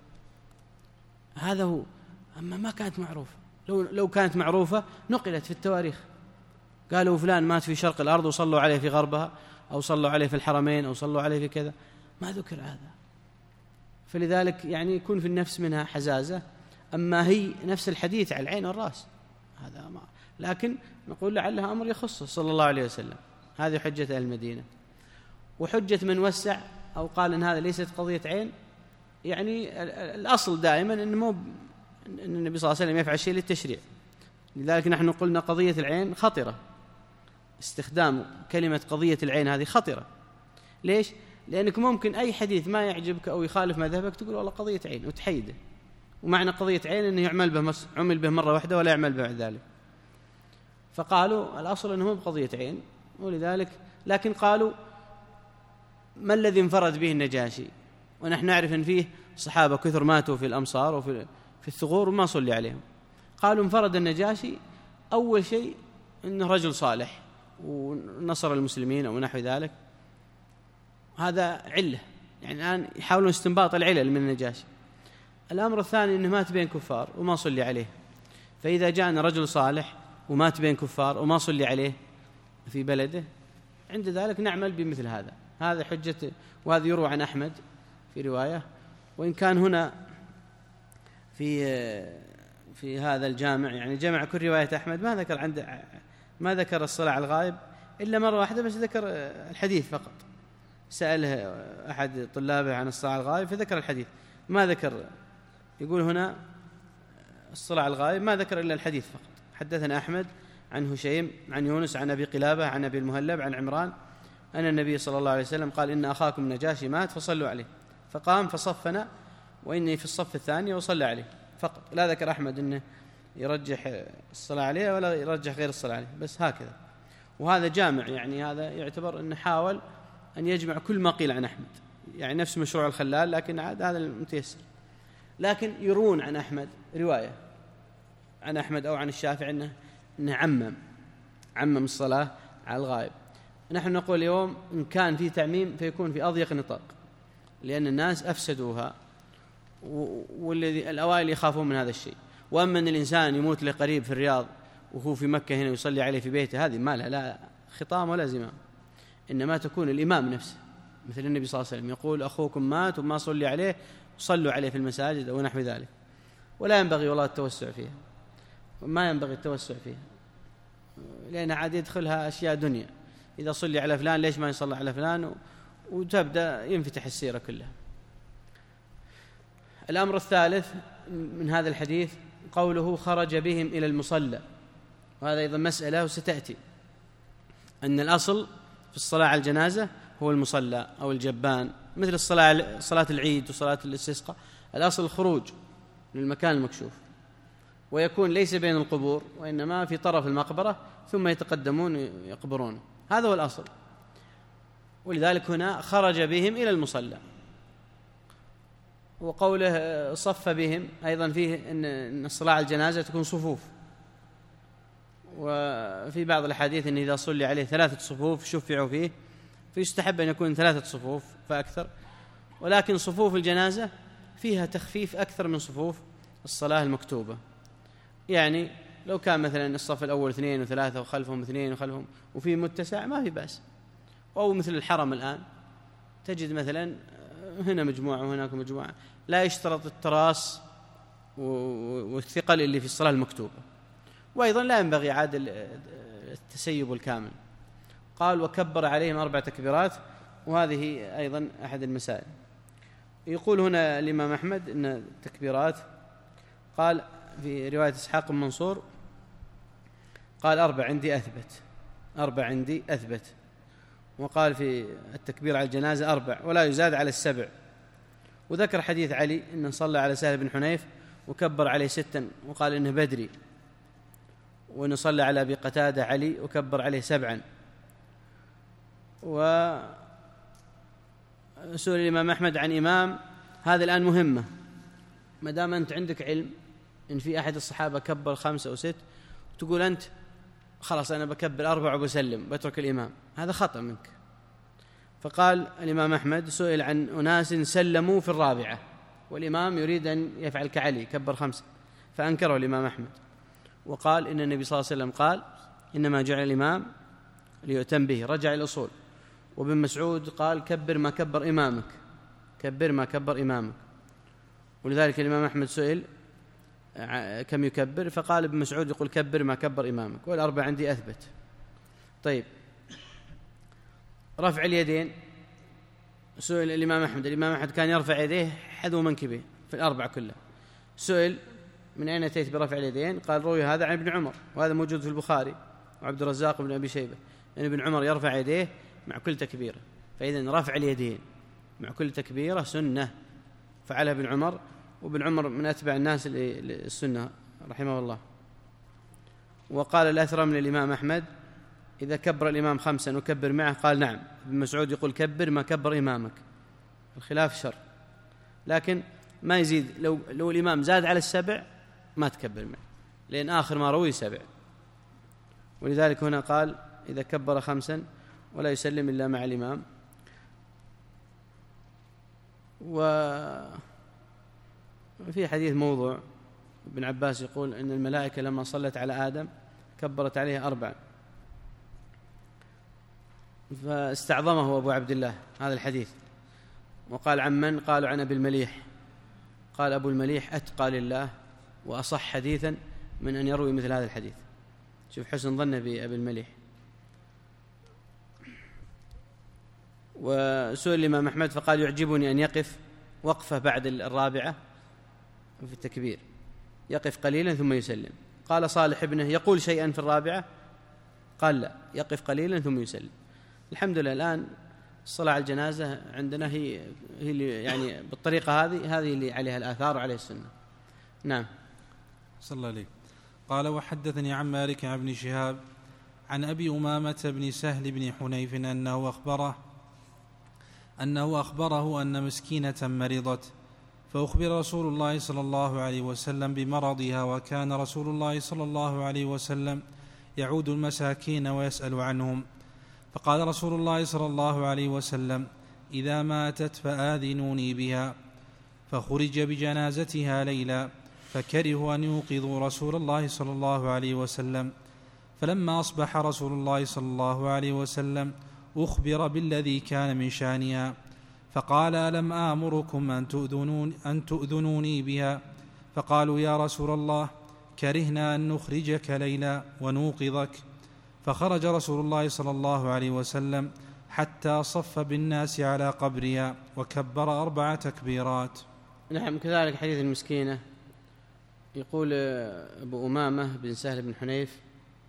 هذا هو. أما ما كانت معروفة، لو, لو كانت معروفة نقلت في التواريخ، قالوا فلان مات في شرق الأرض وصلوا عليه في غربها، أو صلوا عليه في الحرمين، أو صلوا عليه في كذا، ما ذكر هذا. فلذلك يعني يكون في النفس منها حزازة. أما هي نفس الحديث على العين والرأس هذا ما، لكن نقول لعلها أمر يخصه صلى الله عليه وسلم. هذه حجة أهل المدينة. وحجة من وسع أو قال إن هذا ليست قضية عين، يعني الأصل دائما إن مو أن النبي صلى الله عليه وسلم يفعل شيء للتشريع. لذلك نحن قلنا قضية العين خطرة، استخدام كلمة قضية العين هذه خطرة. ليش؟ لأنك ممكن أي حديث ما يعجبك أو يخالف مذهبك تقول والله قضية عين وتحيده، ومعنى قضية عين أنه يعمل به عمل به مرة واحدة ولا يعمل به بعد ذلك. فقالوا الأصل أنه بقضية عين، ولذلك لكن قالوا ما الذي انفرد به النجاشي؟ ونحن نعرف أن فيه صحابة كثر ماتوا في الأمصار وفي في الثغور وما صلي عليهم. قالوا انفرد النجاشي أول شيء أنه رجل صالح ونصر المسلمين أو نحو ذلك، هذا علة، يعني الآن يحاولون استنباط العلل من النجاشي. الأمر الثاني أنه مات بين كفار وما صلي عليه، فإذا جاءنا رجل صالح ومات بين كفار وما صلي عليه في بلده، عند ذلك نعمل بمثل هذا. هذا حجة، وهذا يروى عن أحمد في رواية، وإن كان هنا في في هذا الجامع يعني جمع كل رواية أحمد ما ذكر عند ما ذكر الصلاة على الغائب إلا مرة واحدة، بس ذكر الحديث فقط. سأله أحد طلابه عن الصلاة على الغائب فذكر الحديث، ما ذكر. يقول هنا الصلاة على الغائب ما ذكر إلا الحديث فقط. حدثنا أحمد عن هشيم عن يونس عن أبي قلابة عن أبي المهلب عن عمران أن النبي صلى الله عليه وسلم قال إن أخاكم نجاشي مات فصلوا عليه، فقام فصفنا وإني في الصف الثاني وصلى عليه فقط. لا ذكر أحمد أنه يرجح الصلاة عليه ولا يرجح غير الصلاة عليه، بس هكذا. وهذا جامع، يعني هذا يعتبر أنه حاول أن يجمع كل ما قيل عن أحمد، يعني نفس مشروع الخلال، لكن عاد هذا المتيسر. لكن يرون عن أحمد رواية عن أحمد أو عن الشافعي أنه, إنه عمم عمم الصلاة على الغائب. نحن نقول اليوم إن كان في تعميم فيكون في أضيق نطاق، لأن الناس أفسدوها، والذي الأوائل يخافون من هذا الشيء. وأما أن الإنسان يموت لقريب في الرياض وهو في مكة هنا يصلي عليه في بيته، هذه ما لها لا خطام ولا زمام، إنما تكون الإمام نفسه، مثل النبي صلى الله عليه وسلم يقول أخوكم مات وما صلي عليه صلوا عليه في المساجد أو نحو ذلك. ولا ينبغي والله التوسع فيها، ما ينبغي التوسع فيها، لأن عاد يدخلها أشياء دنيا. إذا صلي على فلان ليش ما يصلي على فلان، وتبدأ ينفتح السيرة كلها. الأمر الثالث من هذا الحديث قوله خرج بهم إلى المصلى، وهذا أيضا مسألة وستأتي، أن الأصل في الصلاة على الجنازة هو المصلى أو الجبان، مثل الصلاة صلاة العيد وصلاة الاستسقاء. الأصل الخروج للمكان المكشوف، ويكون ليس بين القبور وإنما في طرف المقبرة، ثم يتقدمون يقبرون، هذا هو الأصل. ولذلك هنا خرج بهم إلى المصلى. وقوله صف بهم أيضا فيه أن الصلاة على الجنازة تكون صفوف، وفي بعض الأحاديث أن إذا صلي عليه ثلاثة صفوف شفعوا فيه، فيستحب أن يكون ثلاثة صفوف فأكثر. ولكن صفوف الجنازة فيها تخفيف أكثر من صفوف الصلاة المكتوبة، يعني لو كان مثلا الصف الأول اثنين وثلاثة وخلفهم اثنين وخلفهم وفي متسع ما في بأس. أو مثل الحرم الآن تجد مثلا هنا مجموعة وهناك مجموعة، لا يشترط التراص والثقل اللي في الصلاة المكتوبة. وأيضا لا ينبغي عاد التسيب الكامل. قال وكبر عليهم أربع تكبيرات، وهذه أيضا أحد المسائل. يقول هنا الإمام أحمد أن التكبيرات، قال في رواية إسحاق بن منصور قال أربع عندي أثبت، أربع عندي أثبت. وقال في التكبير على الجنازة أربع ولا يزاد على السبع. وذكر حديث علي أنه صلى على سهل بن حنيف وكبر عليه ستا وقال إنه بدري، وأنه صلى على أبي قتادة علي وكبر عليه سبعا. وسئل الإمام أحمد عن إمام، هذا الآن مهمة، ما دام أنت عندك علم إن في أحد الصحابة كبر خمسة أو ست تقول أنت خلاص أنا بكبر أربع وبسلم بترك الإمام، هذا خطأ منك. فقال الإمام أحمد سئل عن أناس سلموا في الرابعة والإمام يريد أن يفعل كعلي كبر خمسة، فأنكره الإمام أحمد وقال إن النبي صلى الله عليه وسلم قال إنما جعل الإمام ليؤتم به، رجع الأصول. وابن مسعود قال كبر ما كبر إمامك، كبر ما كبر إمامك. ولذلك الإمام أحمد سئل كم يكبر، فقال ابن مسعود يقول كبر ما كبر إمامك، والأربع عندي أثبت. طيب رفع اليدين، سئل الإمام أحمد، الإمام أحمد كان يرفع يديه حذو منكبه في الأربع كلها. سئل من أين أتيت برفع اليدين؟ قال روي هذا عن ابن عمر، وهذا موجود في البخاري وعبد الرزاق بن أبي شيبة، أن ابن عمر يرفع يديه مع كل تكبيرة. فإذن رفع اليدين مع كل تكبيرة سنة فعلها ابن عمر وابن عمر من أتبع الناس للسنة رحمه الله. وقال الأثرم للإمام أحمد: إذا كبر الإمام خمسا وكبر معه؟ قال: نعم. ابن مسعود يقول: كبر ما كبر إمامك. الخلاف شر، لكن ما يزيد. لو, لو الإمام زاد على السبع ما تكبر معه، لأن آخر ما روي سبع. ولذلك هنا قال: إذا كبر خمسا ولا يسلم إلا مع الإمام. وفي حديث موضوع ابن عباس يقول إن الملائكة لما صلت على آدم كبرت عليه أربعا، فاستعظمه أبو عبد الله هذا الحديث، وقال: عن من؟ قالوا: عن أبي المليح. قال أبو المليح: أتقى لله وأصح حديثا من أن يروي مثل هذا الحديث. شوف حسن ظنه بأبي المليح. وسئل الإمام أحمد فقال: يعجبني أن يقف وقفة بعد الرابعة في التكبير، يقف قليلا ثم يسلم. قال صالح ابنه: يقول شيئا في الرابعة؟ قال: لا، يقف قليلا ثم يسلم. الحمد لله الآن الصلاة على الجنازة عندنا هي هي اللي يعني بالطريقة هذه هذه اللي عليها الآثار وعليها السنة. نعم. صلى الله عليه. قال: وحدثني عن مالك عن ابن شهاب عن أبي أمامة بن سهل بن حنيف أنه أخبره أنه أخبره أن مسكينة مرضت، فأخبر رسول الله صلى الله عليه وسلم بمرضها، وكان رسول الله صلى الله عليه وسلم يعود المساكين ويسأل عنهم. فقال رسول الله صلى الله عليه وسلم: إذا ماتت فآذنوني بها. فخرج بجنازتها ليلا، فكرهوا أن يوقظوا رسول الله صلى الله عليه وسلم. فلما أصبح رسول الله صلى الله عليه وسلم أخبر بالذي كان من شأنها، فقال: ألم آمركم أن تؤذنون أن تؤذنوني بها؟ فقالوا: يا رسول الله، كرهنا أن نخرجك ليلا ونوقظك. فخرج رسول الله صلى الله عليه وسلم حتى صف بالناس على قبرها، وكبر أربع تكبيرات. نعم. كذلك حديث المسكينة يقول أبو أمامة بن سهل بن حنيف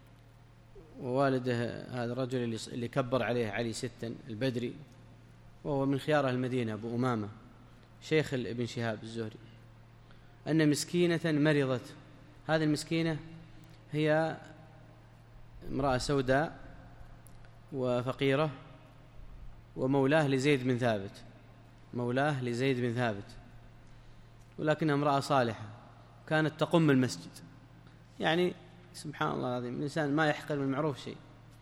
ووالده هذا الرجل اللي كبر عليه علي ستا البدري، وهو من خيار أهل المدينة، أبو أمامة شيخ ابن شهاب الزهري، أن مسكينة مرضت. هذه المسكينة هي امرأة سوداء وفقيرة، ومولاه لزيد بن ثابت، مولاه لزيد بن ثابت، ولكنها امرأة صالحة، كانت تقم المسجد. يعني سبحان الله العظيم، الإنسان ما يحقر من المعروف شيء.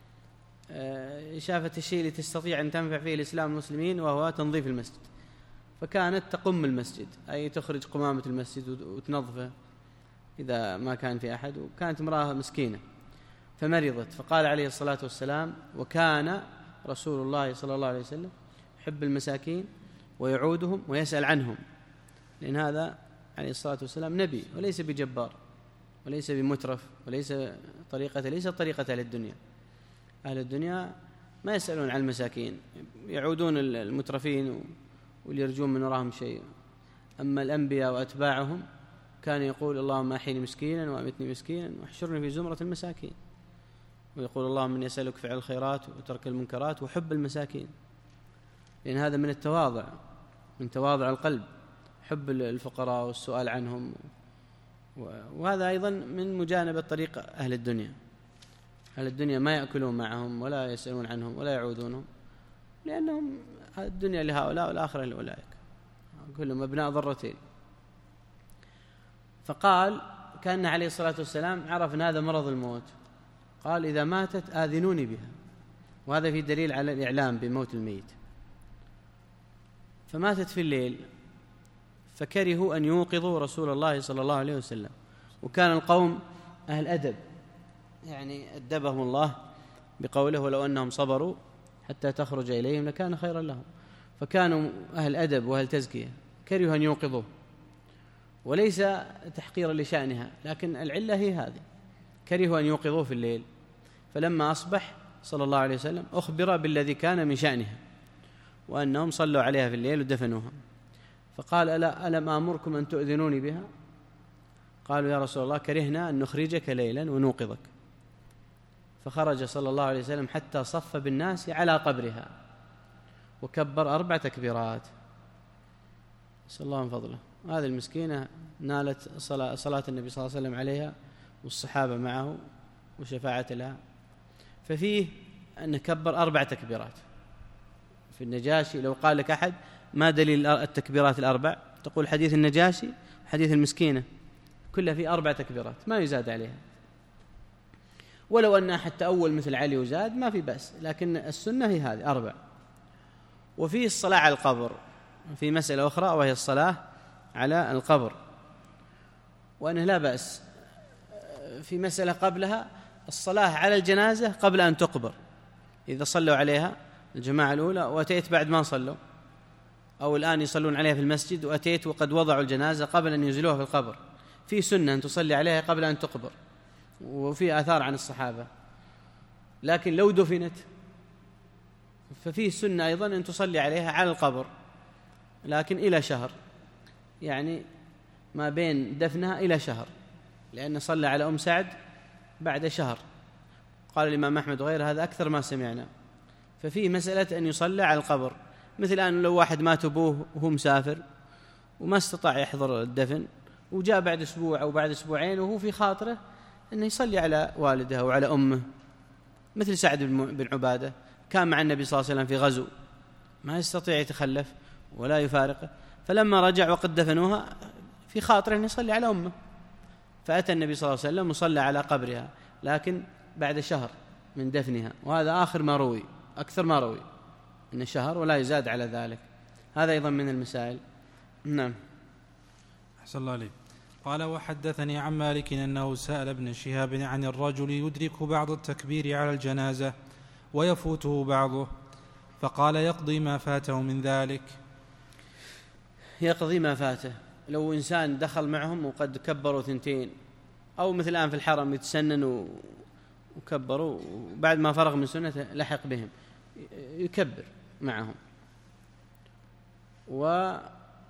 شافت الشيء اللي تستطيع أن تنفع فيه الإسلام المسلمين، وهو تنظيف المسجد، فكانت تقم المسجد، أي تخرج قمامة المسجد وتنظفه إذا ما كان في أحد. وكانت امرأة مسكينة فمرضت، فقال عليه الصلاة والسلام: وكان رسول الله صلى الله عليه وسلم يحب المساكين ويعودهم ويسأل عنهم، لأن هذا عليه الصلاة والسلام نبي وليس بجبار وليس بمترف، وليس طريقة ليس طريقة أهل الدنيا. أهل الدنيا ما يسألون عن المساكين، يعودون المترفين واللي يرجون من وراهم شيء. أما الأنبياء وأتباعهم كان يقول: اللهم أحيني مسكينا وأمتني مسكينا واحشرني في زمرة المساكين. ويقول: اللهم إني أسألك فعل الخيرات وترك المنكرات وحب المساكين، لأن هذا من التواضع، من تواضع القلب، حب الفقراء والسؤال عنهم. وهذا أيضا من مجانبة طريق أهل الدنيا. أهل الدنيا ما يأكلون معهم ولا يسألون عنهم ولا يعودونهم، لأنهم الدنيا لهؤلاء والآخرة لأولئك، كلهم أبناء ضرتين. فقال: كان عليه الصلاة والسلام عرف أن هذا مرض الموت، قال: إذا ماتت آذنوني بها. وهذا في دليل على الإعلام بموت الميت. فماتت في الليل، فكرهوا أن يوقظوا رسول الله صلى الله عليه وسلم. وكان القوم أهل أدب، يعني أدبهم الله بقوله: ولو أنهم صبروا حتى تخرج إليهم لكان خيرا لهم. فكانوا أهل أدب وأهل تزكية، كرهوا أن يوقظوه، وليس تحقيرا لشأنها، لكن العلة هي هذه، كرهوا أن يوقظوه في الليل. فلما أصبح صلى الله عليه وسلم أخبر بالذي كان من شأنها، وأنهم صلوا عليها في الليل ودفنوها. فقال: ألا ألم آمركم أن تؤذنوني بها؟ قالوا: يا رسول الله، كرهنا أن نخرجك ليلا ونوقظك. فخرج صلى الله عليه وسلم حتى صف بالناس على قبرها، وكبر أربع تكبيرات. نسأل الله من فضله. هذه المسكينة نالت صلاة, صلاة النبي صلى الله عليه وسلم عليها والصحابة معه وشفاعة لها. ففيه أن نكبر أربع تكبيرات. في النجاشي لو قال لك أحد ما دليل التكبيرات الأربع، تقول حديث النجاشي حديث المسكينة كلها في أربع تكبيرات ما يزاد عليها، ولو أن أحد تأول مثل علي وزاد ما في بأس، لكن السنة هي هذه أربع. وفي الصلاة على القبر في مسألة أخرى وهي الصلاة على القبر، وأنه لا بأس في مسألة قبلها الصلاة على الجنازة قبل أن تقبر، إذا صلوا عليها الجماعة الأولى وأتيت بعد ما صلوا، أو الآن يصلون عليها في المسجد وأتيت وقد وضعوا الجنازة قبل أن ينزلوها في القبر، في سنة أن تصلي عليها قبل أن تقبر، وفي آثار عن الصحابة. لكن لو دفنت ففيه سنة أيضا أن تصلي عليها على القبر، لكن إلى شهر، يعني ما بين دفنها إلى شهر، لأن صلى على أم سعد بعد شهر، قال الإمام أحمد وغيره هذا أكثر ما سمعنا. ففيه مسألة أن يصلى على القبر، مثل الآن لو واحد مات أبوه وهو مسافر وما استطاع يحضر الدفن وجاء بعد أسبوع أو بعد أسبوعين وهو في خاطره أنه يصلي على والده أو على أمه، مثل سعد بن عبادة كان مع النبي صلى الله عليه وسلم في غزو ما يستطيع يتخلف ولا يفارقه، فلما رجع وقد دفنوها في خاطره أن يصلي على أمه، فأتى النبي صلى الله عليه وسلم وصلى على قبرها، لكن بعد شهر من دفنها، وهذا آخر ما روي، أكثر ما روي إن شهر ولا يزاد على ذلك. هذا أيضا من المسائل. نعم. أحسن الله عليك. قال وحدثني عن مالك أنه سأل ابن شهاب عن الرجل يدرك بعض التكبير على الجنازة ويفوته بعضه، فقال يقضي ما فاته من ذلك. يقضي ما فاته، لو إنسان دخل معهم وقد كبروا ثنتين، أو مثل الآن في الحرم يتسننوا وكبروا وبعد ما فرغ من سنة لحق بهم يكبر معهم، وإذا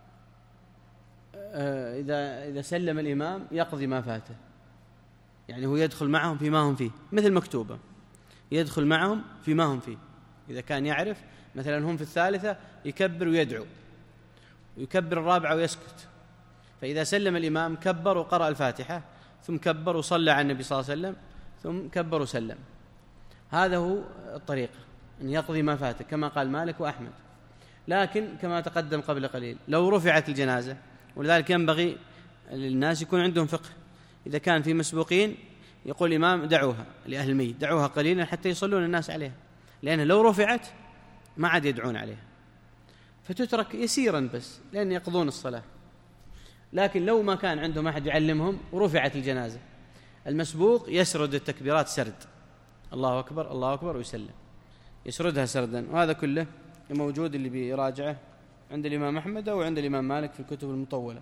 إذا سلم الإمام يقضي ما فاته، يعني هو يدخل معهم فيما هم فيه، مثل مكتوبة يدخل معهم فيما هم فيه. إذا كان يعرف مثلا هم في الثالثة يكبر ويدعو، ويكبر الرابعة ويسكت، فإذا سلم الإمام كبر وقرأ الفاتحة ثم كبر وصلى على النبي صلى الله عليه وسلم ثم كبر وسلم. هذا هو الطريقة، أن يقضي ما فاته كما قال مالك وأحمد. لكن كما تقدم قبل قليل لو رفعت الجنازة، ولذلك ينبغي للناس يكون عندهم فقه، إذا كان في مسبوقين يقول الإمام دعوها لأهل الميت، دعوها قليلا حتى يصلون الناس عليها، لأنه لو رفعت ما عاد يدعون عليها، فتترك يسيرا بس لأن يقضون الصلاة. لكن لو ما كان عندهم أحد يعلمهم ورفعت الجنازة، المسبوق يسرد التكبيرات سرد، الله أكبر الله أكبر ويسلم، يسردها سردا، وهذا كله موجود اللي بيراجعه عند الإمام أحمد أو عند الإمام مالك في الكتب المطولة.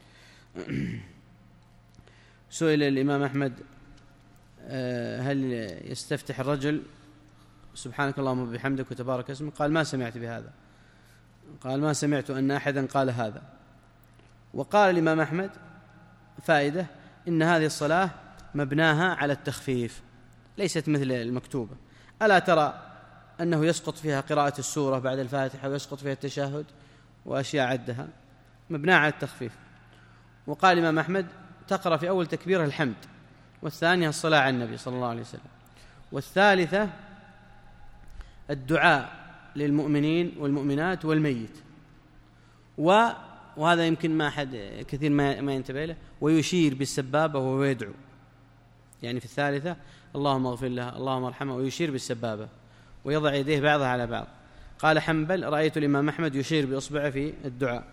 سئل الإمام أحمد هل يستفتح الرجل سبحانك اللهم وبحمدك وتبارك اسمك؟ قال ما سمعت بهذا، قال ما سمعت أن أحدا قال هذا. وقال الإمام أحمد فائدة إن هذه الصلاة مبناها على التخفيف، ليست مثل المكتوبة. ألا ترى أنه يسقط فيها قراءة السورة بعد الفاتحة ويسقط فيها التشهد وأشياء عدها، مبناها على التخفيف. وقال الإمام أحمد تقرأ في أول تكبير الحمد، والثانية الصلاة على النبي صلى الله عليه وسلم، والثالثة الدعاء للمؤمنين والمؤمنات والميت، و وهذا يمكن ما أحد كثير ما ما ينتبه له، ويشير بالسبابة وهو يدعو، يعني في الثالثة اللهم اغفر لها اللهم ارحمها، ويشير بالسبابة ويضع يديه بعضها على بعض. قال حنبل رأيت الإمام أحمد يشير بإصبعه في الدعاء.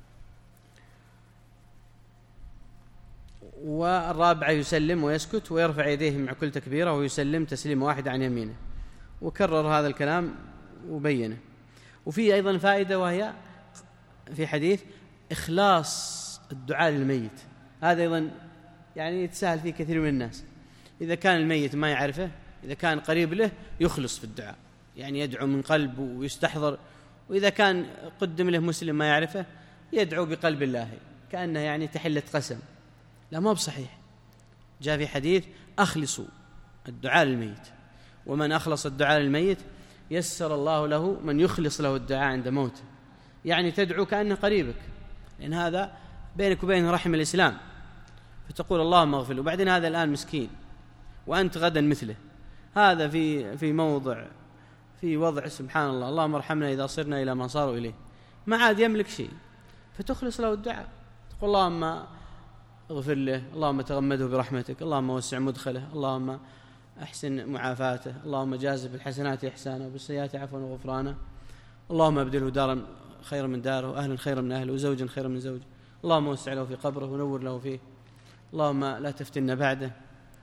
والرابعة يسلم ويسكت ويرفع يديه مع كل تكبيرة ويسلم تسليم واحد عن يمينه، وكرر هذا الكلام وبينه. وفي أيضا فائدة وهي في حديث إخلاص الدعاء للميت، هذا أيضا يعني يتساهل فيه كثير من الناس. إذا كان الميت ما يعرفه، إذا كان قريب له يخلص في الدعاء، يعني يدعو من قلب ويستحضر، وإذا كان قدم له مسلم ما يعرفه يدعو بقلب الله كأنه يعني تحلة قسم. لا، ما بصحيح. جاء في حديث أخلصوا الدعاء للميت، ومن أخلص الدعاء للميت يسر الله له من يخلص له الدعاء عند موته، يعني تدعو كأنه قريبك، لأن هذا بينك وبين رحم الإسلام، فتقول اللهم اغفر له، وبعدين هذا الآن مسكين وأنت غدا مثله، هذا في في موضع في وضع سبحان الله، اللهم ارحمنا إذا صرنا إلى ما صاروا إليه، ما عاد يملك شيء، فتخلص له الدعاء، تقول اللهم اغفر له، اللهم تغمده برحمتك، اللهم وسع مدخله، اللهم أحسن معافاته، اللهم جازه بالحسنات إحسانا وبالسيئات عفوا وغفرانا، اللهم ابدله دارا خيرا من داره، وأهلا خيرا من أهله، وزوجا خيرا من زوجه، اللهم وسع له في قبره ونور له فيه، اللهم لا تفتنا بعده،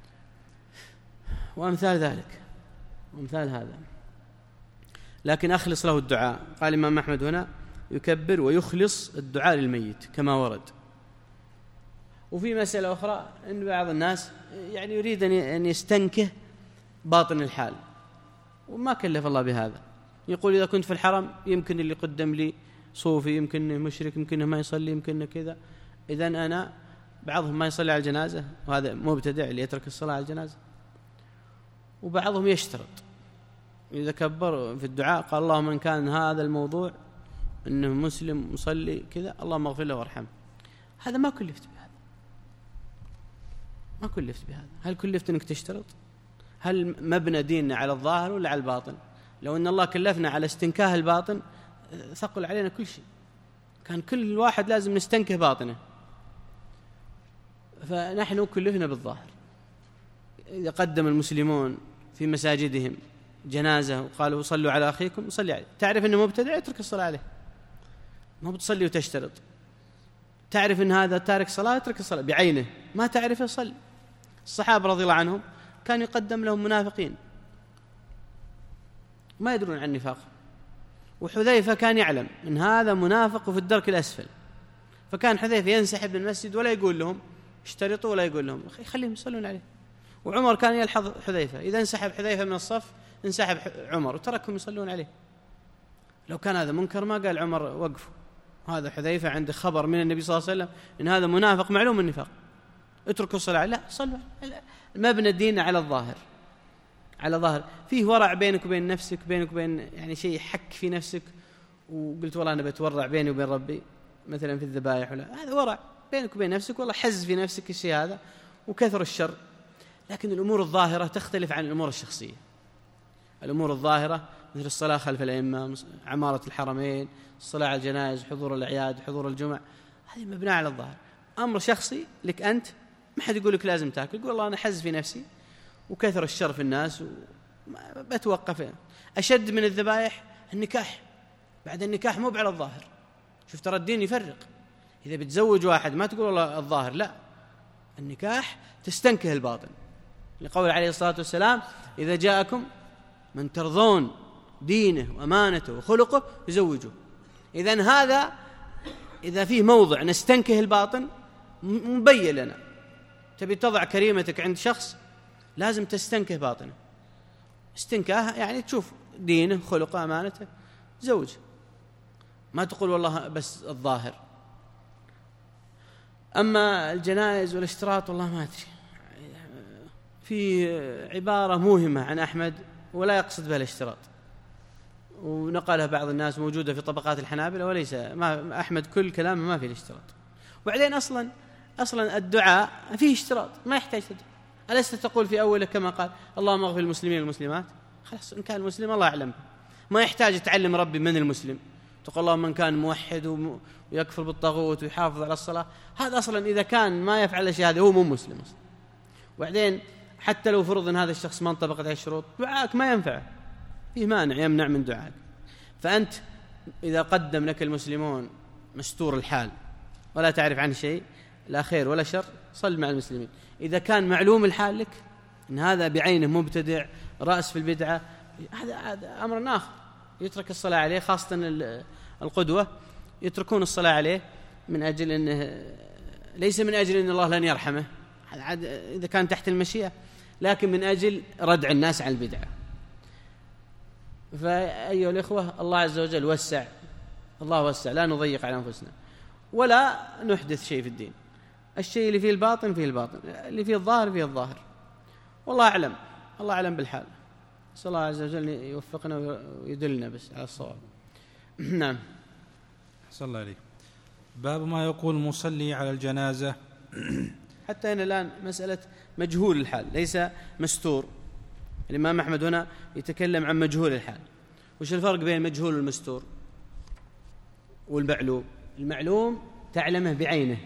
وأمثال ذلك وأمثال هذا. لكن أخلص له الدعاء. قال الإمام أحمد هنا يكبر ويخلص الدعاء للميت كما ورد. وفي مسألة أخرى أن بعض الناس يعني يريد أن يستنكه باطن الحال، وما كلف الله بهذا، يقول إذا كنت في الحرم يمكن اللي قدم لي صوفي، يمكن مشرك، يمكن ما يصلي، يمكن كذا، إذن أنا بعضهم ما يصلي على الجنازة، وهذا مبتدع اللي يترك الصلاة على الجنازة. وبعضهم يشترط إذا كبر في الدعاء قال اللهم إن كان هذا الموضوع إنه مسلم مصلي كذا اللهم اغفر له وارحمه، هذا ما كلفت بهذا، ما كلفت بهذا. هل كلفت إنك تشترط؟ هل مبنى ديننا على الظاهر ولا على الباطن؟ لو أن الله كلفنا على استنكاه الباطن ثقل علينا كل شيء، كان كل واحد لازم نستنكه باطنه، فنحن كلفنا بالظاهر. إذا قدم المسلمون في مساجدهم جنازة وقالوا صلوا على أخيكم صلي عليه، تعرف أنه مبتدع اترك الصلاة عليه، ما بتصلي وتشترط. تعرف أن هذا تارك صلاة اترك الصلاة بعينه، ما تعرفه صلي. الصحابة رضي الله عنهم كان يقدم لهم منافقين ما يدرون عن النفاق، وحذيفة كان يعلم أن هذا منافق وفي الدرك الأسفل، فكان حذيفة ينسحب من المسجد ولا يقول لهم اشترطوا ولا يقول لهم، خليهم يصلون عليه. وعمر كان يلحظ حذيفة، إذا انسحب حذيفة من الصف انسحب عمر وتركهم يصلون عليه. لو كان هذا منكر ما قال عمر وقفوا، هذا حذيفة عنده خبر من النبي صلى الله عليه وسلم إن هذا منافق معلوم النفاق، اتركوا الصلاة. لا، صلوا. مبنى الدين على الظاهر، على ظاهر فيه ورع بينك وبين نفسك، بينك وبين يعني شيء حك في نفسك، وقلت والله أنا بتورع بيني وبين ربي مثلا في الذبائح، ولا هذا ورع بينك وبين نفسك، والله حز في نفسك الشيء هذا وكثر الشر. لكن الأمور الظاهرة تختلف عن الأمور الشخصية. الأمور الظاهرة مثل الصلاة خلف الأئمة، عمارة الحرمين، الصلاة على الجنائز، حضور الأعياد، حضور الجمع، هذه مبنى على الظاهر. أمر شخصي لك أنت ما حد يقول لك لازم تأكل، يقول الله أنا حز في نفسي وكثر الشر في الناس وبتوقف. أشد من الذبائح النكاح، بعد النكاح مو على الظاهر. شوف ترى الدين يفرق، إذا بتزوج واحد ما تقول الله الظاهر، لا، النكاح تستنكه الباطن، لقول عليه الصلاة والسلام إذا جاءكم من ترضون دينه وأمانته وخلقه يزوجه. إذن هذا إذا فيه موضع نستنكه الباطن مبين لنا، تبي تضع كريمتك عند شخص لازم تستنكه باطنه، استنكاه يعني تشوف دينه خلقه أمانته زوج، ما تقول والله بس الظاهر. أما الجنائز والاشتراط والله ما أدري، في عبارة موهمة عن أحمد ولا يقصد بها الاشتراط، ونقلها بعض الناس موجودة في طبقات الحنابلة، وليس ما أحمد كل كلامه ما فيه الاشتراط. وبعدين أصلا أصلا الدعاء فيه اشتراط ما يحتاج تدعو. ألست تقول في أوله كما قال اللهم اغفر المسلمين والمسلمات؟ خلاص إن كان مسلم الله أعلم، ما يحتاج تعلم ربي من المسلم، تقول اللهم من كان موحد ويكفر بالطاغوت ويحافظ على الصلاة، هذا أصلا إذا كان ما يفعل الشيء هذا هو مو مسلم أصلا. وبعدين حتى لو فرض أن هذا الشخص ما انطبقت عليه الشروط دعاءك ما ينفع، فيه مانع يمنع من دعاءك. فأنت إذا قدم لك المسلمون مستور الحال ولا تعرف عنه شيء لا خير ولا شر صل مع المسلمين. إذا كان معلوم الحال لك إن هذا بعينه مبتدع رأس في البدعة، هذا أمر آخر، يترك الصلاة عليه، خاصة القدوة يتركون الصلاة عليه من أجل أنه ليس من أجل أن الله لن يرحمه إذا كان تحت المشيئة، لكن من أجل ردع الناس عن البدعة. فأيها الإخوة الله عز وجل وسع، الله وسع، لا نضيق على أنفسنا ولا نحدث شيء في الدين. الشيء اللي فيه الباطن فيه الباطن، اللي فيه الظاهر فيه الظاهر، والله أعلم، الله أعلم بالحال. صلى الله عز وجل يوفقنا ويدلنا بس على الصواب. نعم. صلى الله عليه. باب ما يقول المصلي على الجنازة. حتى هنا الآن مسألة مجهول الحال ليس مستور. الإمام أحمد هنا يتكلم عن مجهول الحال. وش الفرق بين المجهول والمستور والمعلوم؟ المعلوم تعلمه بعينه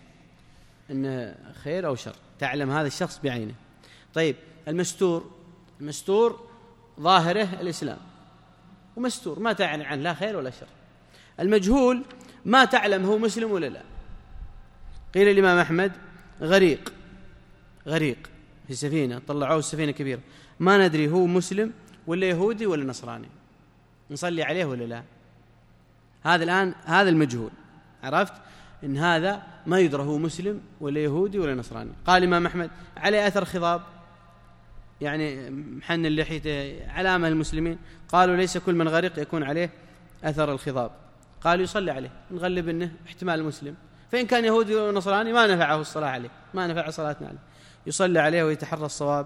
إنه خير أو شر، تعلم هذا الشخص بعينه. طيب المستور، المستور ظاهره الإسلام ومستور ما تعلم عنه لا خير ولا شر. المجهول ما تعلم هو مسلم ولا لا. قيل الإمام أحمد غريق، غريق في سفينة، طلعوه السفينة كبيرة، ما ندري هو مسلم ولا يهودي ولا نصراني، نصلي عليه ولا لا. هذا الآن هذا المجهول، عرفت إن هذا ما يدرى هو مسلم ولا يهودي ولا نصراني. قال الإمام أحمد عليه أثر خضاب، يعني محن اللحية علامة المسلمين. قالوا ليس كل من غرق يكون عليه أثر الخضاب، قالوا يصلي عليه، نغلب إنه احتمال مسلم، فإن كان يهودي ونصراني ما نفعه الصلاة عليه، ما نفع صلاتنا عليه، يصلي عليه ويتحرى الصواب.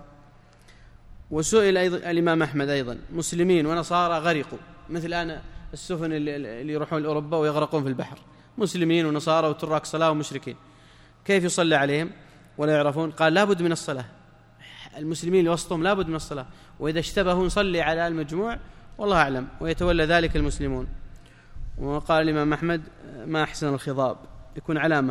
وسئل أيضا الإمام أحمد أيضا مسلمين ونصارى غرقوا، مثل الآن السفن اللي يروحون لأوروبا ويغرقون في البحر، مسلمين ونصارى وتراك صلاة ومشركين، كيف يصلي عليهم ولا يعرفون؟ قال لابد من الصلاة، المسلمين اللي وسطهم لابد من الصلاة، وإذا اشتبهوا نصلي على المجموع والله أعلم، ويتولى ذلك المسلمون. وقال الإمام أحمد ما أحسن الخضاب، يكون علامة.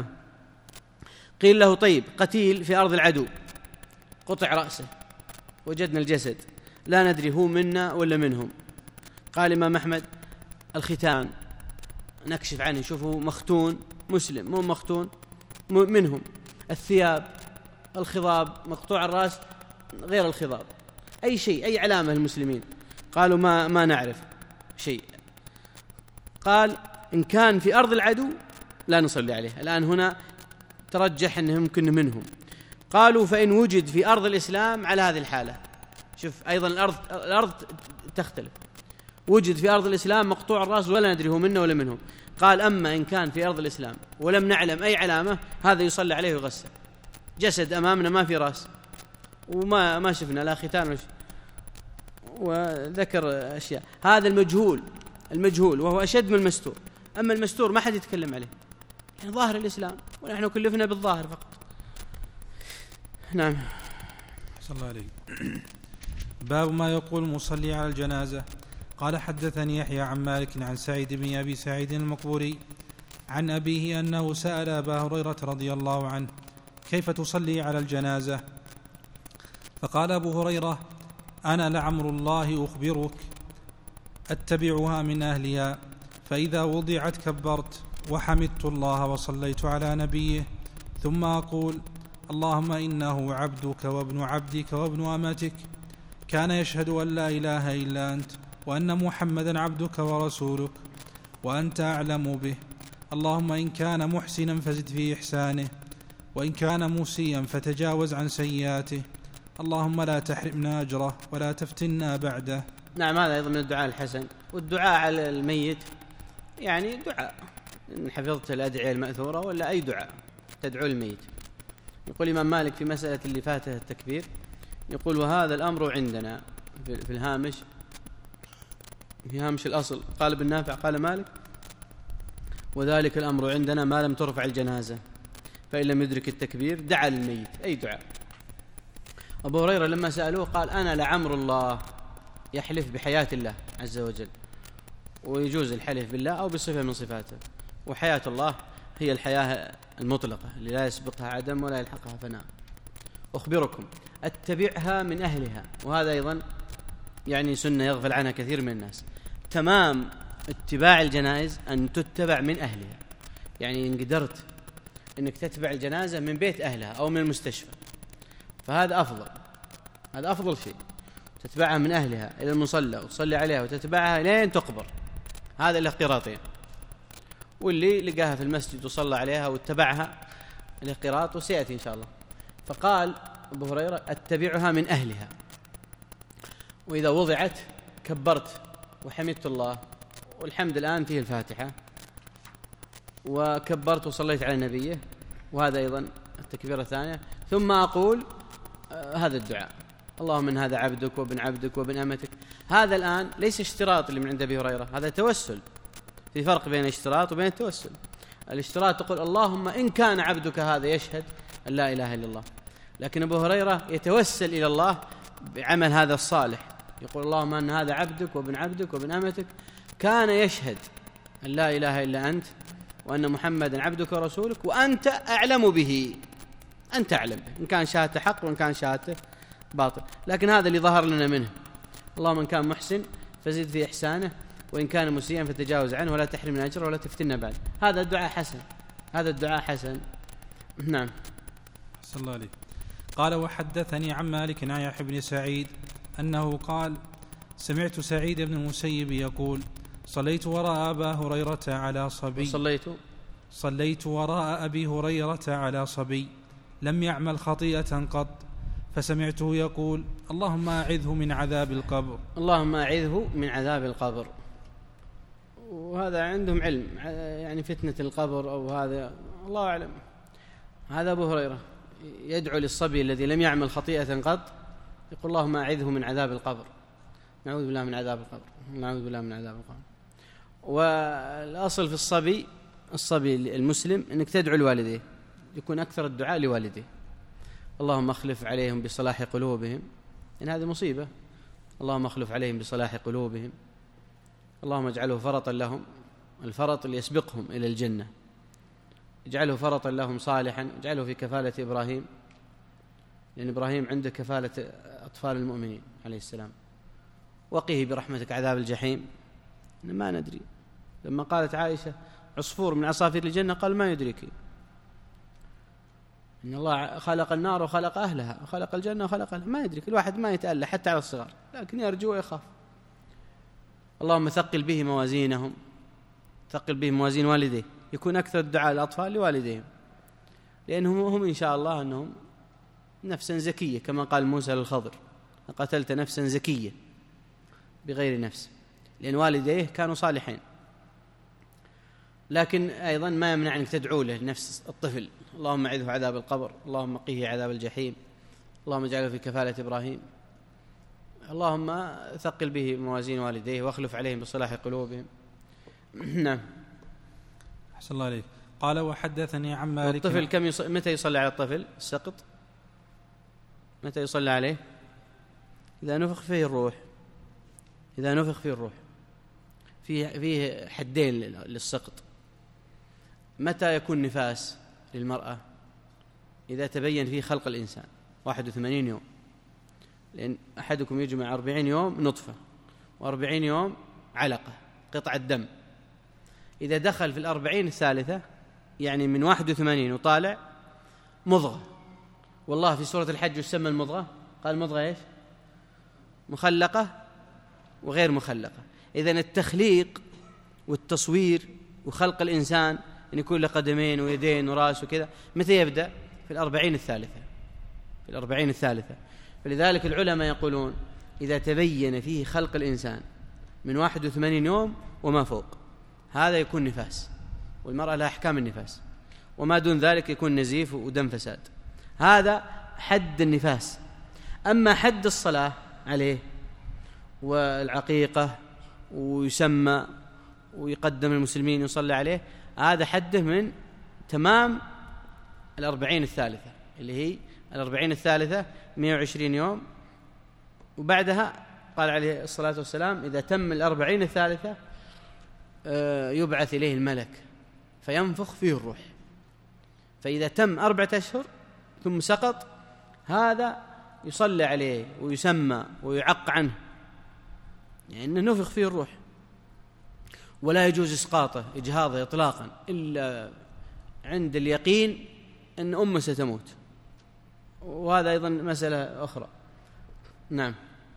قيل له طيب قتيل في أرض العدو قطع رأسه، وجدنا الجسد لا ندري هو منا ولا منهم، قال الإمام أحمد الختان نكشف عنه نشوفه مختون مسلم مو مختون منهم. الثياب، الخضاب، مقطوع الرأس غير الخضاب، أي شيء أي علامة المسلمين. قالوا ما, ما نعرف شيء. قال إن كان في أرض العدو لا نصلي عليه. الآن هنا ترجح أنه ممكن منهم. قالوا فإن وجد في أرض الإسلام على هذه الحالة، شوف أيضا الأرض, الأرض تختلف، وجد في أرض الإسلام مقطوع الرأس ولا ندري هو منه ولا منهم. قال أما إن كان في أرض الإسلام ولم نعلم أي علامة هذا يصلي عليه ويغسل. جسد أمامنا ما في رأس وما ما شفنا لا ختان ولا شيء، وذكر أشياء. هذا المجهول، المجهول وهو أشد من المستور. أما المستور ما حد يتكلم عليه، يعني ظاهر الإسلام ونحن كلفنا بالظاهر فقط. نعم. صلى الله عليه. باب ما يقول المصلي على الجنازة. قال حدثني يحيى عن مالك عن سعيد بن أبي سعيد المقبوري عن أبيه أنه سأل أبا هريرة رضي الله عنه كيف تصلي على الجنازة؟ فقال أبو هريرة أنا لعمر الله أخبرك أتبعها من أهلها، فإذا وضعت كبرت وحمدت الله وصليت على نبيه، ثم أقول اللهم إنه عبدك وابن عبدك وابن أمتك كان يشهد أن لا إله إلا أنت وأن محمدا عبدك ورسولك وأنت أعلم به، اللهم إن كان محسنا فزد في إحسانه، وإن كان مسيئا فتجاوز عن سيئاته، اللهم لا تحرمنا أجره ولا تفتنا بعده. نعم، هذا أيضا من الدعاء الحسن. والدعاء على الميت يعني دعاء إن حفظت الأدعية المأثورة ولا أي دعاء تدعو الميت. يقول الإمام مالك في مسألة اللي فاته التكبير، يقول وهذا الأمر عندنا في الهامش، في هامش الأصل، قال ابن نافع قال مالك وذلك الأمر عندنا ما لم ترفع الجنازة، فإن لم يدرك التكبير دعا للميت أي دعاء. أبو هريرة لما سألوه قال أنا لعمر الله، يحلف بحياة الله عز وجل، ويجوز الحلف بالله أو بصفة من صفاته، وحياة الله هي الحياة المطلقة اللي لا يسبقها عدم ولا يلحقها فناء. أخبركم أتبعها من أهلها، وهذا أيضا يعني سنة يغفل عنها كثير من الناس. تمام اتباع الجنائز أن تتبع من أهلها، يعني إن قدرت أنك تتبع الجنازة من بيت أهلها أو من المستشفى فهذا أفضل، هذا أفضل شيء، تتبعها من أهلها إلى المصلى وتصلي عليها وتتبعها لين تقبر، هذا له قراطين. واللي لقاها في المسجد وصلى عليها واتبعها له قراط، وسيأتي إن شاء الله. فقال أبو هريرة أتبعها من أهلها، وإذا وضعت كبرت وحمدت الله، والحمد الآن فيه الفاتحة، وكبرت وصليت على نبيه، وهذا أيضا التكبيرة الثانية، ثم أقول آه هذا الدعاء اللهم إن هذا عبدك وابن عبدك وابن أمتك. هذا الآن ليس اشتراط اللي من عند أبي هريرة، هذا توسل، في فرق بين الاشتراط وبين التوسل. الاشتراط تقول اللهم إن كان عبدك هذا يشهد أن لا إله إلا الله. لكن أبو هريرة يتوسل إلى الله بعمل هذا الصالح، يقول اللهم أن هذا عبدك وابن عبدك وابن أمتك كان يشهد أن لا إله إلا أنت وأن محمدا عبدك ورسولك وأنت أعلم به، أنت أعلم به، إن كان شهادته حق وإن كان شهادته باطل. لكن هذا اللي ظهر لنا منه، اللهم إن كان محسن فزد في إحسانه وإن كان مسيئا فتجاوز عنه ولا تحرمنا أجره ولا تفتنا بعد. هذا الدعاء حسن، هذا الدعاء حسن. نعم. صلى الله عليه. قال وحدثني عن مالك عن يحيى بن سعيد أنه قال سمعت سعيد بن المسيب يقول صليت وراء أبا هريرة على صبي صليت صليت وراء أبي هريرة على صبي لم يعمل خطيئة قط فسمعته يقول اللهم أعذه من عذاب القبر اللهم أعذه من عذاب القبر. وهذا عندهم علم يعني فتنة القبر أو هذا الله أعلم. هذا أبو هريرة يدعو للصبي الذي لم يعمل خطيئة قط، يقول اللهم أعذه من عذاب القبر، نعوذ بالله من عذاب القبر، نعوذ بالله من عذاب القبر. والأصل في الصبي الصبي المسلم أنك تدعو لوالديه، يكون أكثر الدعاء لوالديه، اللهم اخلف عليهم بصلاح قلوبهم، إن هذه مصيبة، اللهم اخلف عليهم بصلاح قلوبهم، اللهم اجعله فرطا لهم، الفرط اللي يسبقهم إلى الجنة، اجعله فرطا لهم صالحا، اجعله في كفالة إبراهيم، لأن إبراهيم عنده كفالة أطفال المؤمنين عليه السلام. وقيه برحمتك عذاب الجحيم، ما ندري. لما قالت عائشة عصفور من عصافير الجنة قال ما يدرك، إن الله خلق النار وخلق أهلها وخلق الجنة وخلق أهلها، ما يدرك الواحد، ما يتألى حتى على الصغار، لكن يرجو ويخاف. اللهم ثقل به موازينهم، ثقل به موازين والديه، يكون أكثر الدعاء للأطفال لوالديهم، لأنهم هم إن شاء الله أنهم نفسا زكية، كما قال موسى للخضر قتلت نفسا زكية بغير نفس، لأن والديه كانوا صالحين. لكن أيضا ما يمنع أنك تدعو له نفس الطفل، اللهم اعذه عذاب القبر، اللهم قيه عذاب الجحيم، اللهم اجعله في كفالة إبراهيم، اللهم ثقل به موازين والديه واخلف عليهم بصلاح قلوبهم. نعم. أحسن الله عليك. قال وحدثني عن مالك. الطفل كم يص... متى يصلي على الطفل السقط؟ متى يصلي عليه؟ إذا نفخ فيه الروح، إذا نفخ فيه الروح. فيه فيه حدين للسقط. متى يكون نفاس للمرأة؟ إذا تبين فيه خلق الإنسان واحد وثمانين يوم، لأن أحدكم يجمع أربعين يوم نطفة وأربعين يوم علقة قطعة دم. إذا دخل في الأربعين الثالثة يعني من واحد وثمانين وطالع مضغة، والله في سورة الحج يسمى المضغة، قال مضغة إيش؟ مخلقة وغير مخلقة. إذن التخليق والتصوير وخلق الإنسان أن يكون له قدمين ويدين وراس وكذا متى يبدأ؟ في الأربعين الثالثة، في الأربعين الثالثة. فلذلك العلماء يقولون إذا تبين فيه خلق الإنسان من واحد وثمانين يوم وما فوق هذا يكون نفاس، والمرأة لها أحكام النفاس، وما دون ذلك يكون نزيف ودم فساد. هذا حد النفاس. أما حد الصلاة عليه والعقيقة ويسمى ويقدم المسلمين يصلى عليه، هذا حده من تمام الأربعين الثالثة، اللي هي الأربعين الثالثة مئة وعشرين يوم، وبعدها قال عليه الصلاة والسلام إذا تم الأربعين الثالثة يبعث إليه الملك فينفخ فيه الروح. فإذا تم أربعة أشهر ثم سقط هذا يصلى عليه ويسمى ويعق عنه، يعني نفخ فيه الروح، ولا يجوز إسقاطه إجهاضه إطلاقا إلا عند اليقين أن أمه ستموت، وهذا أيضا مسألة أخرى. نعم.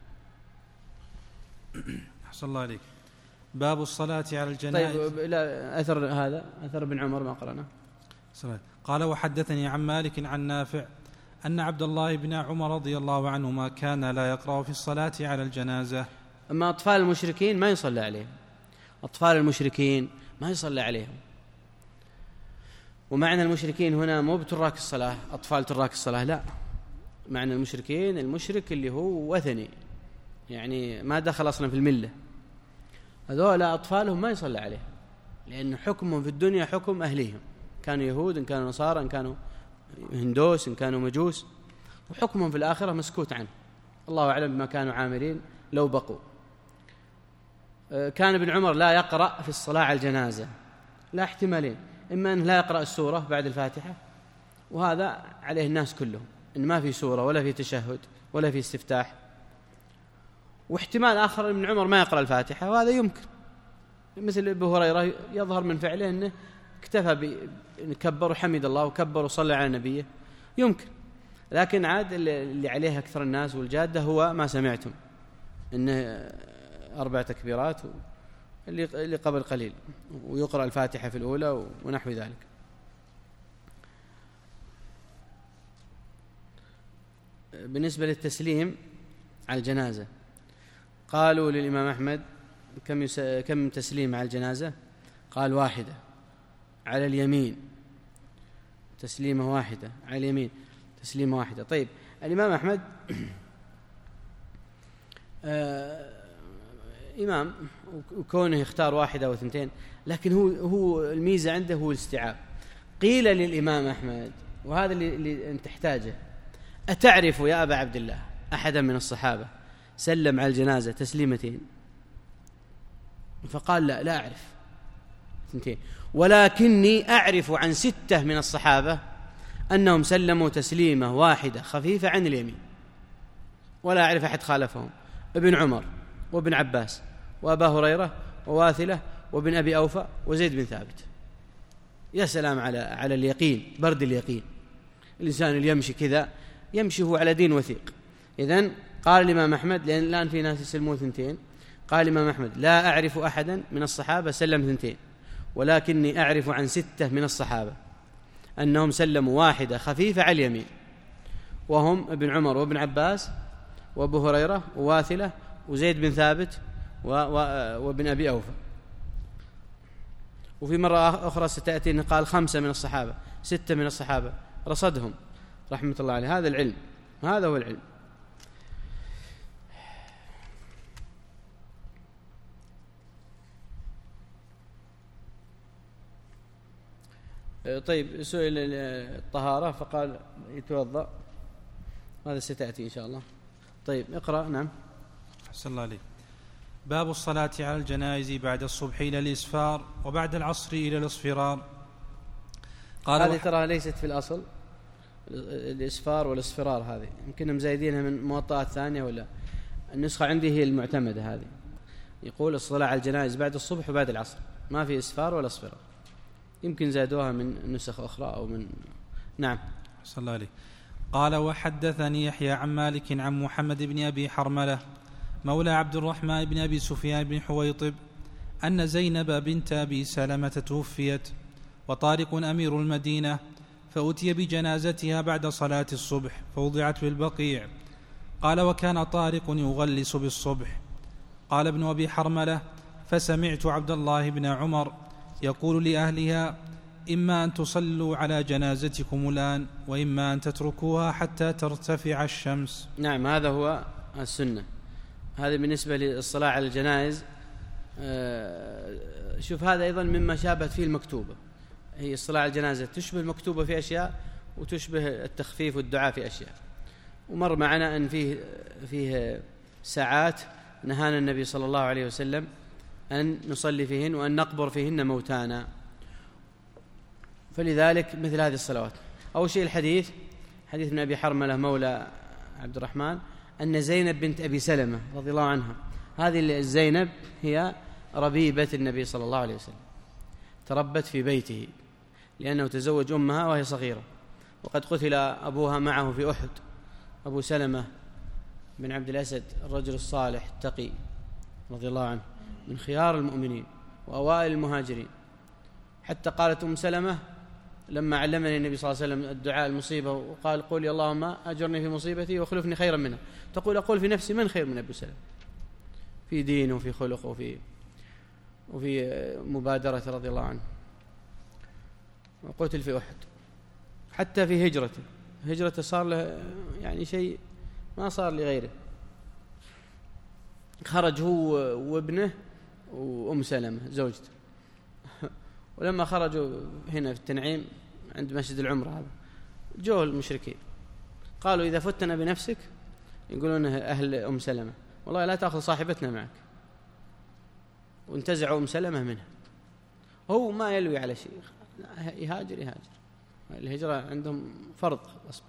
أحسن الله عليك. باب الصلاة على الجنائز. طيب لا أثر هذا أثر ابن عمر ما قرأنا. قال وحدثني عن مالك عن نافع أن عبد الله بن عمر رضي الله عنهما كان لا يقرأ في الصلاة على الجنازة. أما أطفال المشركين ما يصلى عليهم، أطفال المشركين ما يصلى عليهم. ومعنى المشركين هنا مو بتراك الصلاة، أطفال تراك الصلاة، لا، معنى المشركين المشرك اللي هو وثني، يعني ما دخل أصلا في الملة، هذول أطفالهم ما يصلى عليهم، لأن حكمهم في الدنيا حكم أهليهم، كانوا يهود إن كانوا نصارى إن كانوا هندوس إن كانوا مجوس، وحكمهم في الآخرة مسكوت عنه، الله أعلم بما كانوا عاملين لو بقوا. كان ابن عمر لا يقرأ في الصلاة على الجنازة، لا احتمالين، إما أن لا يقرأ السورة بعد الفاتحة، وهذا عليه الناس كلهم، إن ما في سورة ولا في تشهد ولا في استفتاح، واحتمال آخر ابن عمر ما يقرأ الفاتحة، وهذا يمكن، مثل أبو هريرة يظهر من فعله أنه اكتفى بكبر وحمد الله وكبر وصلى على نبيه، يمكن. لكن عاد اللي عليه أكثر الناس والجادة هو ما سمعتم، إنه أربع تكبيرات اللي قبل قليل، ويقرأ الفاتحة في الأولى ونحو ذلك. بالنسبة للتسليم على الجنازة، قالوا للإمام أحمد كم, يس... كم تسليم على الجنازة؟ قال واحدة على اليمين، تسليمة واحدة على اليمين، تسليمة واحدة. طيب الإمام أحمد آه إمام، وكونه يختار واحدة أو اثنتين، لكن هو هو الميزة عنده هو الاستيعاب. قيل للإمام أحمد، وهذا اللي, اللي أنت تحتاجه، أتعرف يا أبا عبد الله أحدا من الصحابة سلم على الجنازة تسليمتين؟ فقال لا لا أعرف اثنتين، ولكني أعرف عن ستة من الصحابة أنهم سلموا تسليمة واحدة خفيفة عن اليمين، ولا أعرف أحد خالفهم، ابن عمر وابن عباس وأبا هريرة وواثلة وابن أبي أوفى وزيد بن ثابت. يا سلام على على اليقين، برد اليقين. الإنسان اللي يمشي كذا يمشي هو على دين وثيق. إذن قال الإمام أحمد، لأن الآن في ناس يسلمون ثنتين، قال الإمام أحمد لا أعرف أحدا من الصحابة سلم ثنتين، ولكني أعرف عن ستة من الصحابة أنهم سلموا واحدة خفيفة على اليمين، وهم ابن عمر وابن عباس وابو هريرة وواثلة وزيد بن ثابت وابن أبي أوفى. وفي مرة أخرى ستأتي أنه قال خمسة من الصحابة، ستة من الصحابة، رصدهم رحمة الله عليه. هذا العلم، هذا هو العلم. طيب سئل الطهارة فقال يتوضأ، هذا ستأتي إن شاء الله. طيب اقرأ. نعم. أحسن الله عليك. باب الصلاة على الجنائز بعد الصبح إلى الإسفار وبعد العصر إلى الاصفرار. قال هذه ترى ليست في الأصل، الإسفار والاصفرار هذه يمكن مزايدينها من موطئات ثانية، ولا النسخة عندي هي المعتمدة هذه، يقول الصلاة على الجنائز بعد الصبح وبعد العصر، ما في إسفار ولا اصفرار، يمكن زادوها من نسخ أخرى أو من. نعم. صلى الله عليه. قال وحدثني يحيى عن مالك عن محمد بن أبي حرملة مولى عبد الرحمن بن أبي سفيان بن حويطب أن زينب بنت أبي سلمة توفيت وطارق أمير المدينة، فأتي بجنازتها بعد صلاة الصبح فوضعت بالبقيع. قال وكان طارق يغلس بالصبح. قال ابن أبي حرملة فسمعت عبد الله بن عمر يقول لأهلها إما أن تصلوا على جنازتكم الآن وإما أن تتركوها حتى ترتفع الشمس. نعم، هذا هو السنة. هذا بالنسبة للصلاة على الجنائز. شوف هذا أيضا مما شابهت فيه المكتوبة، هي الصلاة على الجنازة تشبه المكتوبة في أشياء وتشبه التخفيف والدعاء في أشياء. ومر معنا أن فيه, فيه ساعات نهانا النبي صلى الله عليه وسلم أن نصلي فيهن وأن نقبر فيهن موتانا، فلذلك مثل هذه الصلوات. أول شيء الحديث حديث ابن أبي حرملة مولى عبد الرحمن أن زينب بنت أبي سلمة رضي الله عنها، هذه زينب هي ربيبة النبي صلى الله عليه وسلم، تربت في بيته لأنه تزوج أمها وهي صغيرة، وقد قتل أبوها معه في أحد، أبو سلمة بن عبد الأسد الرجل الصالح التقي رضي الله عنه، من خيار المؤمنين وأوائل المهاجرين. حتى قالت أم سلمة لما علمني النبي صلى الله عليه وسلم الدعاء المصيبة وقال قولي اللهم أجرني في مصيبتي واخلفني خيرا منها، تقول أقول في نفسي من خير من أبو سلمة في دين وفي خلق وفي وفي مبادرة رضي الله عنه، وقتل في أحد. حتى في هجرته هجرته صار له يعني شيء ما صار لغيره، خرج هو وابنه وأم سلمة زوجته ولما خرجوا هنا في التنعيم عند مسجد العمرة هذا جوه المشركين قالوا إذا فتنا بنفسك، يقولون أهل أم سلمة والله لا تأخذ صاحبتنا معك، وانتزعوا أم سلمة منها. هو ما يلوي على شيء، يهاجر يهاجر، الهجرة عندهم فرض أصبح.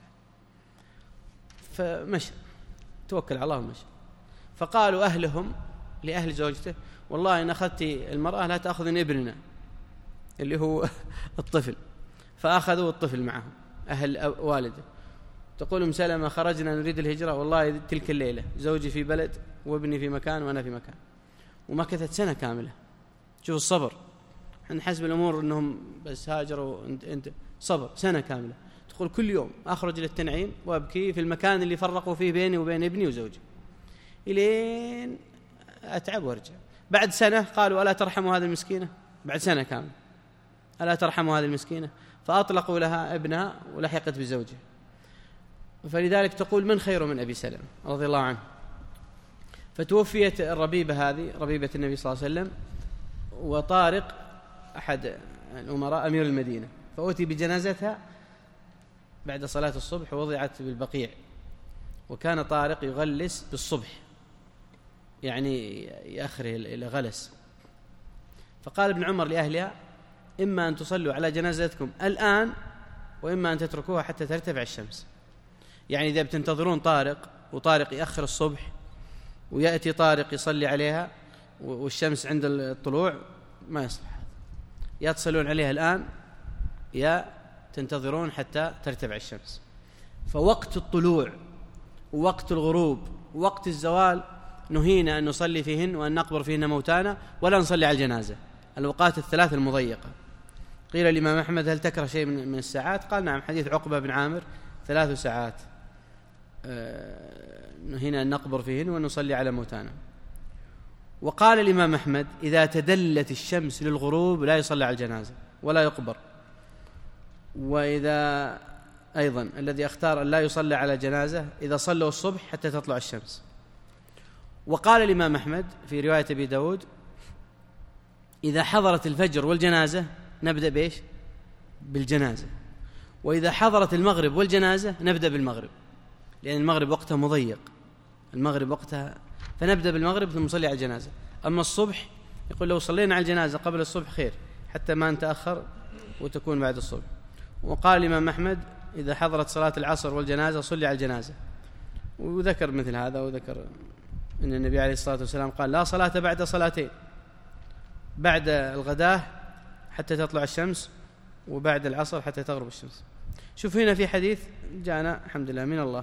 فمشى توكل على الله ومشى. فقالوا أهلهم لأهل زوجته والله إن أخذت المرأة لا تأخذن ابننا اللي هو الطفل، فأخذوا الطفل معهم أهل والده. تقول أم سلمة خرجنا نريد الهجرة والله تلك الليلة زوجي في بلد وابني في مكان وأنا في مكان، ومكثت سنة كاملة. شوف الصبر، احنا حسب الأمور أنهم بس هاجروا، انت, انت صبر سنة كاملة. تقول كل يوم أخرج للتنعيم وأبكي في المكان اللي فرقوا فيه بيني وبين ابني وزوجي إلين أتعب وارجع. بعد سنة قالوا ألا ترحموا هذه المسكينة، بعد سنة كاملة ألا ترحموا هذه المسكينة، فأطلقوا لها ابنها ولحقت بزوجها. فلذلك تقول من خير من أبي سلمة رضي الله عنه. فتوفيت الربيبة هذه ربيبة النبي صلى الله عليه وسلم، وطارق أحد الأمراء أمير المدينة، فأتي بجنازتها بعد صلاة الصبح ووضعت بالبقيع. وكان طارق يغلس بالصبح، يعني يأخره إلى غلس. فقال ابن عمر لأهلها إما أن تصلوا على جنازتكم الآن وإما أن تتركوها حتى ترتفع الشمس. يعني إذا بتنتظرون طارق وطارق يأخر الصبح ويأتي طارق يصلي عليها والشمس عند الطلوع ما يصلح هذا. يا تصلون عليها الآن يا تنتظرون حتى ترتفع الشمس. فوقت الطلوع ووقت الغروب ووقت الزوال نهينا أن نصلي فيهن وأن نقبر فيهن موتانا ولا نصلي على الجنازة، الأوقات الثلاث المضيقة. قيل الإمام أحمد هل تكره شيء من الساعات؟ قال نعم، حديث عقبة بن عامر ثلاث ساعات نهينا أن نقبر فيهن وأن نصلي على موتانا. وقال الإمام أحمد إذا تدلت الشمس للغروب لا يصلي على الجنازة ولا يقبر. وإذا أيضا الذي اختار أن لا يصلي على جنازة إذا صلوا الصبح حتى تطلع الشمس. وقال الإمام أحمد في رواية أبي داود إذا حضرت الفجر والجنازة نبدأ بإيش؟ بالجنازة. وإذا حضرت المغرب والجنازة نبدأ بالمغرب، لأن المغرب وقتها مضيق، المغرب وقتها، فنبدأ بالمغرب ثم نصلي على الجنازة. أما الصبح يقول لو صلينا على الجنازة قبل الصبح خير حتى ما نتأخر وتكون بعد الصبح. وقال الإمام أحمد إذا حضرت صلاة العصر والجنازة صلي على الجنازة. وذكر مثل هذا، وذكر أن النبي عليه الصلاة والسلام قال لا صلاة بعد صلاتين، بعد الغداة حتى تطلع الشمس وبعد العصر حتى تغرب الشمس. شوف هنا في حديث جاءنا الحمد لله من الله،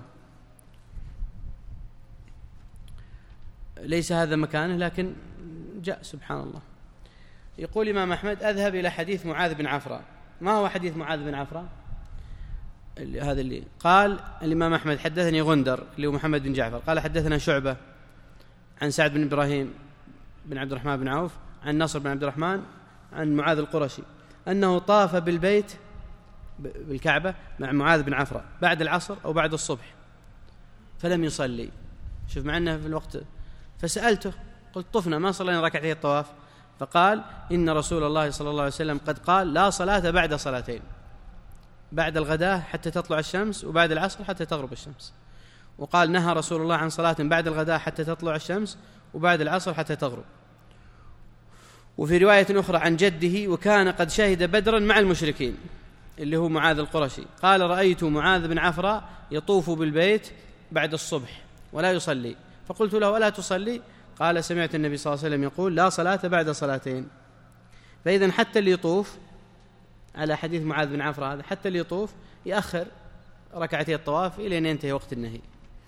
ليس هذا مكانه لكن جاء سبحان الله. يقول الإمام أحمد أذهب إلى حديث معاذ بن عفراء. ما هو حديث معاذ بن عفراء؟ هذا اللي قال الإمام أحمد حدثني غندر اللي هو محمد بن جعفر قال حدثنا شعبة عن سعد بن إبراهيم بن عبد الرحمن بن عوف عن نصر بن عبد الرحمن عن معاذ القرشي أنه طاف بالبيت بالكعبة مع معاذ بن عفراء بعد العصر أو بعد الصبح فلم يصلي. شوف معنا في الوقت. فسألته قلت طفنا ما صلينا ركعتي الطواف؟ فقال إن رسول الله صلى الله عليه وسلم قد قال لا صلاة بعد صلاتين، بعد الغداء حتى تطلع الشمس وبعد العصر حتى تغرب الشمس. وقال نهى رسول الله عن صلاة بعد الغداء حتى تطلع الشمس وبعد العصر حتى تغرب. وفي رواية أخرى عن جده وكان قد شهد بدرا مع المشركين اللي هو معاذ القرشي قال رأيت معاذ بن عفراء يطوف بالبيت بعد الصبح ولا يصلي، فقلت له ألا تصلي؟ قال سمعت النبي صلى الله عليه وسلم يقول لا صلاة بعد صلاتين. فإذا حتى اللي يطوف على حديث معاذ بن عفراء هذا حتى اللي يطوف يأخر ركعتي الطواف إلى أن ينتهي وقت النهي.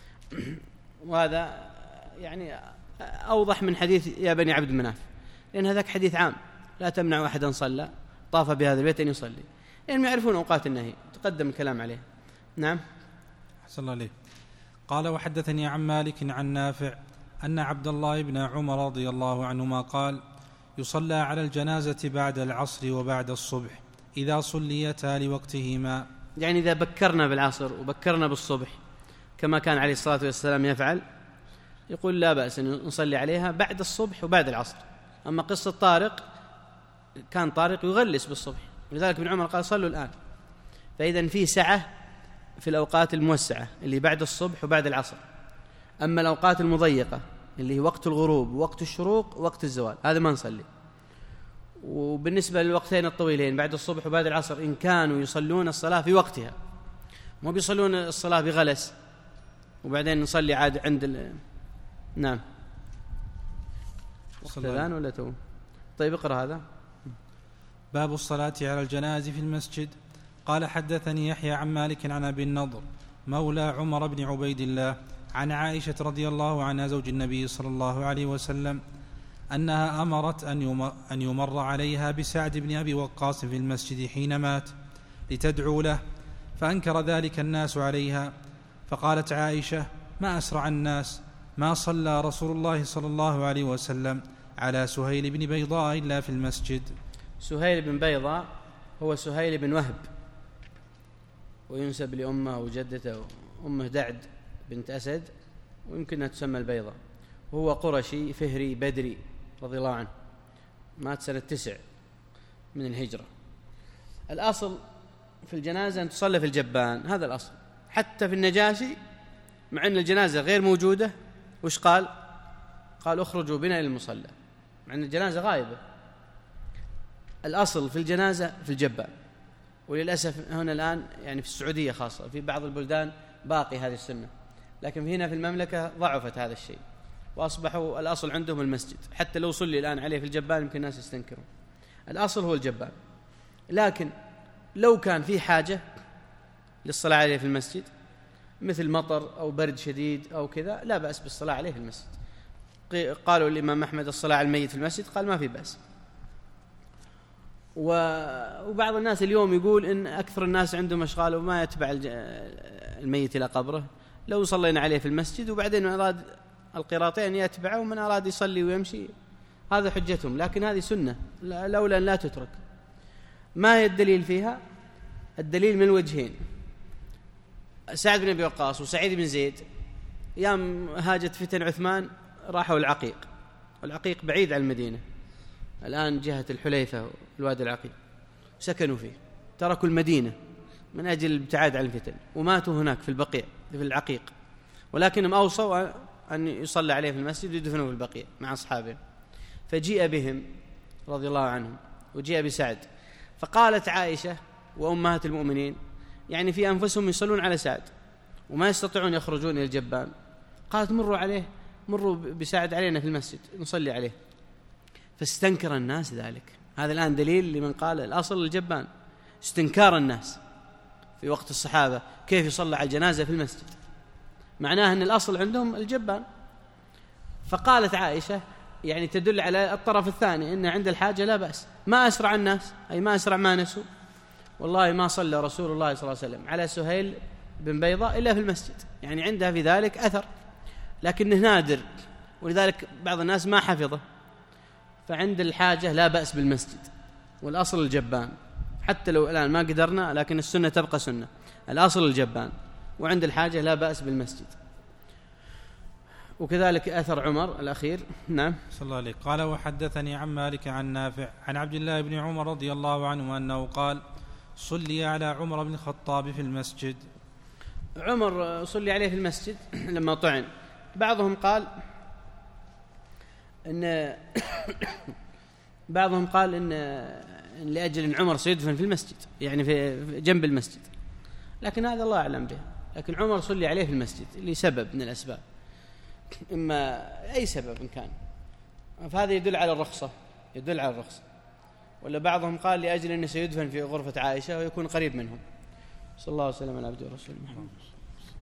وهذا يعني أوضح من حديث يا بني عبد مناف، لأن هذاك حديث عام لا تمنع أحدا صلى طاف بهذا البيت أن يصلي، لأنهم يعرفون أوقات النهي تقدم الكلام عليه. نعم أحسن الله عليه. قال وحدثني عن مالك عن نافع أن عبد الله بن عمر رضي الله عنهما قال يصلى على الجنازة بعد العصر وبعد الصبح إذا صليتا لوقتهما، يعني إذا بكرنا بالعصر وبكرنا بالصبح كما كان عليه الصلاة والسلام يفعل يقول لا بأس أن نصلي عليها بعد الصبح وبعد العصر. أما قصة طارق كان طارق يغلس بالصبح، ولذلك ابن عمر قال صلوا الآن. فإذا في سعة في الأوقات الموسعة اللي بعد الصبح وبعد العصر. أما الأوقات المضيقة اللي هي وقت الغروب ووقت الشروق ووقت الزوال هذا ما نصلي. وبالنسبة للوقتين الطويلين بعد الصبح وبعد العصر إن كانوا يصلون الصلاة في وقتها، مو بيصلون الصلاة بغلس وبعدين نصلي عاد عند ال... نعم وقت الأذان ولا تو. طيب اقرأ هذا. باب الصلاة على الجنائز في المسجد. قال حدثني يحيى عن مالك عن أبي النضر مولى عمر بن عبيد الله عن عائشة رضي الله عنها زوج النبي صلى الله عليه وسلم أنها أمرت أن يمر عليها بسعد بن أبي وقاص في المسجد حين مات لتدعو له، فأنكر ذلك الناس عليها، فقالت عائشة: ما أسرع الناس، ما صلى رسول الله صلى الله عليه وسلم على سهيل بن بيضاء إلا في المسجد. سهيل بن بيضاء هو سهيل بن وهب، وينسب لأمه وجدته أمه دعد بنت أسد، ويمكنها تسمى البيضاء، وهو قرشي فهري بدري رضي الله عنه، مات سنة تسع من الهجرة. الأصل في الجنازة أن تصلى في الجبان، هذا الأصل. حتى في النجاشي مع أن الجنازة غير موجودة وش قال؟ قال اخرجوا بنا إلى المصلى، مع أن الجنازة غائبة. الأصل في الجنازة في الجبان، وللأسف هنا الآن يعني في السعودية خاصة في بعض البلدان باقي هذه السنة، لكن هنا في المملكة ضعفت هذا الشيء وأصبحوا الأصل عندهم المسجد. حتى لو صلي الآن عليه في الجبان يمكن الناس يستنكرون، الأصل هو الجبان. لكن لو كان في حاجة للصلاة عليه في المسجد مثل مطر أو برد شديد أو كذا لا بأس بالصلاة عليه في المسجد. قالوا الإمام أحمد الصلاة على الميت في المسجد، قال ما في بأس. وبعض الناس اليوم يقول إن أكثر الناس عندهم أشغال وما يتبع الميت إلى قبره، لو صلينا عليه في المسجد وبعدين من أراد القراطين يتبعه ومن أراد يصلي ويمشي هذا حجتهم، لكن هذه سنة لولا أن لا تترك. ما هي الدليل فيها؟ الدليل من وجهين. سعد بن أبي وقاص وسعيد بن زيد يام هاجت فتن عثمان راحوا العقيق، والعقيق بعيد عن المدينة الآن جهة الحليفة والوادي العقيق، سكنوا فيه، تركوا المدينة من أجل الابتعاد عن الفتن وماتوا هناك في البقيع في العقيق، ولكنهم أوصوا أن يصلى عليه في المسجد ويدفنوا في البقيع مع أصحابه. فجيء بهم رضي الله عنهم وجيء بسعد، فقالت عائشة وأمهات المؤمنين يعني في أنفسهم يصلون على سعد وما يستطيعون يخرجون إلى الجبان، قالت مروا عليه، مروا بسعد علينا في المسجد نصلي عليه. فاستنكر الناس ذلك. هذا الآن دليل لمن قال الأصل الجبان، استنكار الناس في وقت الصحابة كيف يصلى على الجنازة في المسجد، معناه أن الأصل عندهم الجبان. فقالت عائشة يعني تدل على الطرف الثاني أن عند الحاجة لا بأس. ما أسرع الناس أي ما أسرع ما نسوا، والله ما صلى رسول الله صلى الله عليه وسلم على سهيل بن بيضاء إلا في المسجد، يعني عندها في ذلك أثر لكنه نادر، ولذلك بعض الناس ما حفظه. فعند الحاجة لا بأس بالمسجد، والأصل الجبان. حتى لو الآن ما قدرنا لكن السنة تبقى سنة، الأصل الجبان، وعند الحاجة لا بأس بالمسجد. وكذلك أثر عمر الأخير. نعم صلى الله عليه. قال وحدثني عن مالك عن نافع عن عبد الله بن عمر رضي الله عنه أنه قال صلي على عمر بن الخطاب في المسجد. عمر صلي عليه في المسجد لما طعن. بعضهم قال إن بعضهم قال إن لأجل أن عمر سيدفن في المسجد يعني في جنب المسجد، لكن هذا الله أعلم به. لكن عمر صلي عليه في المسجد لسبب من الأسباب، إما أي سبب إن كان، فهذا يدل على الرخصة، يدل على الرخصة. ولا بعضهم قال لأجل أنه سيدفن في غرفة عائشة ويكون قريب منهم. صلى الله عليه وسلم على عبده ورسوله محمد.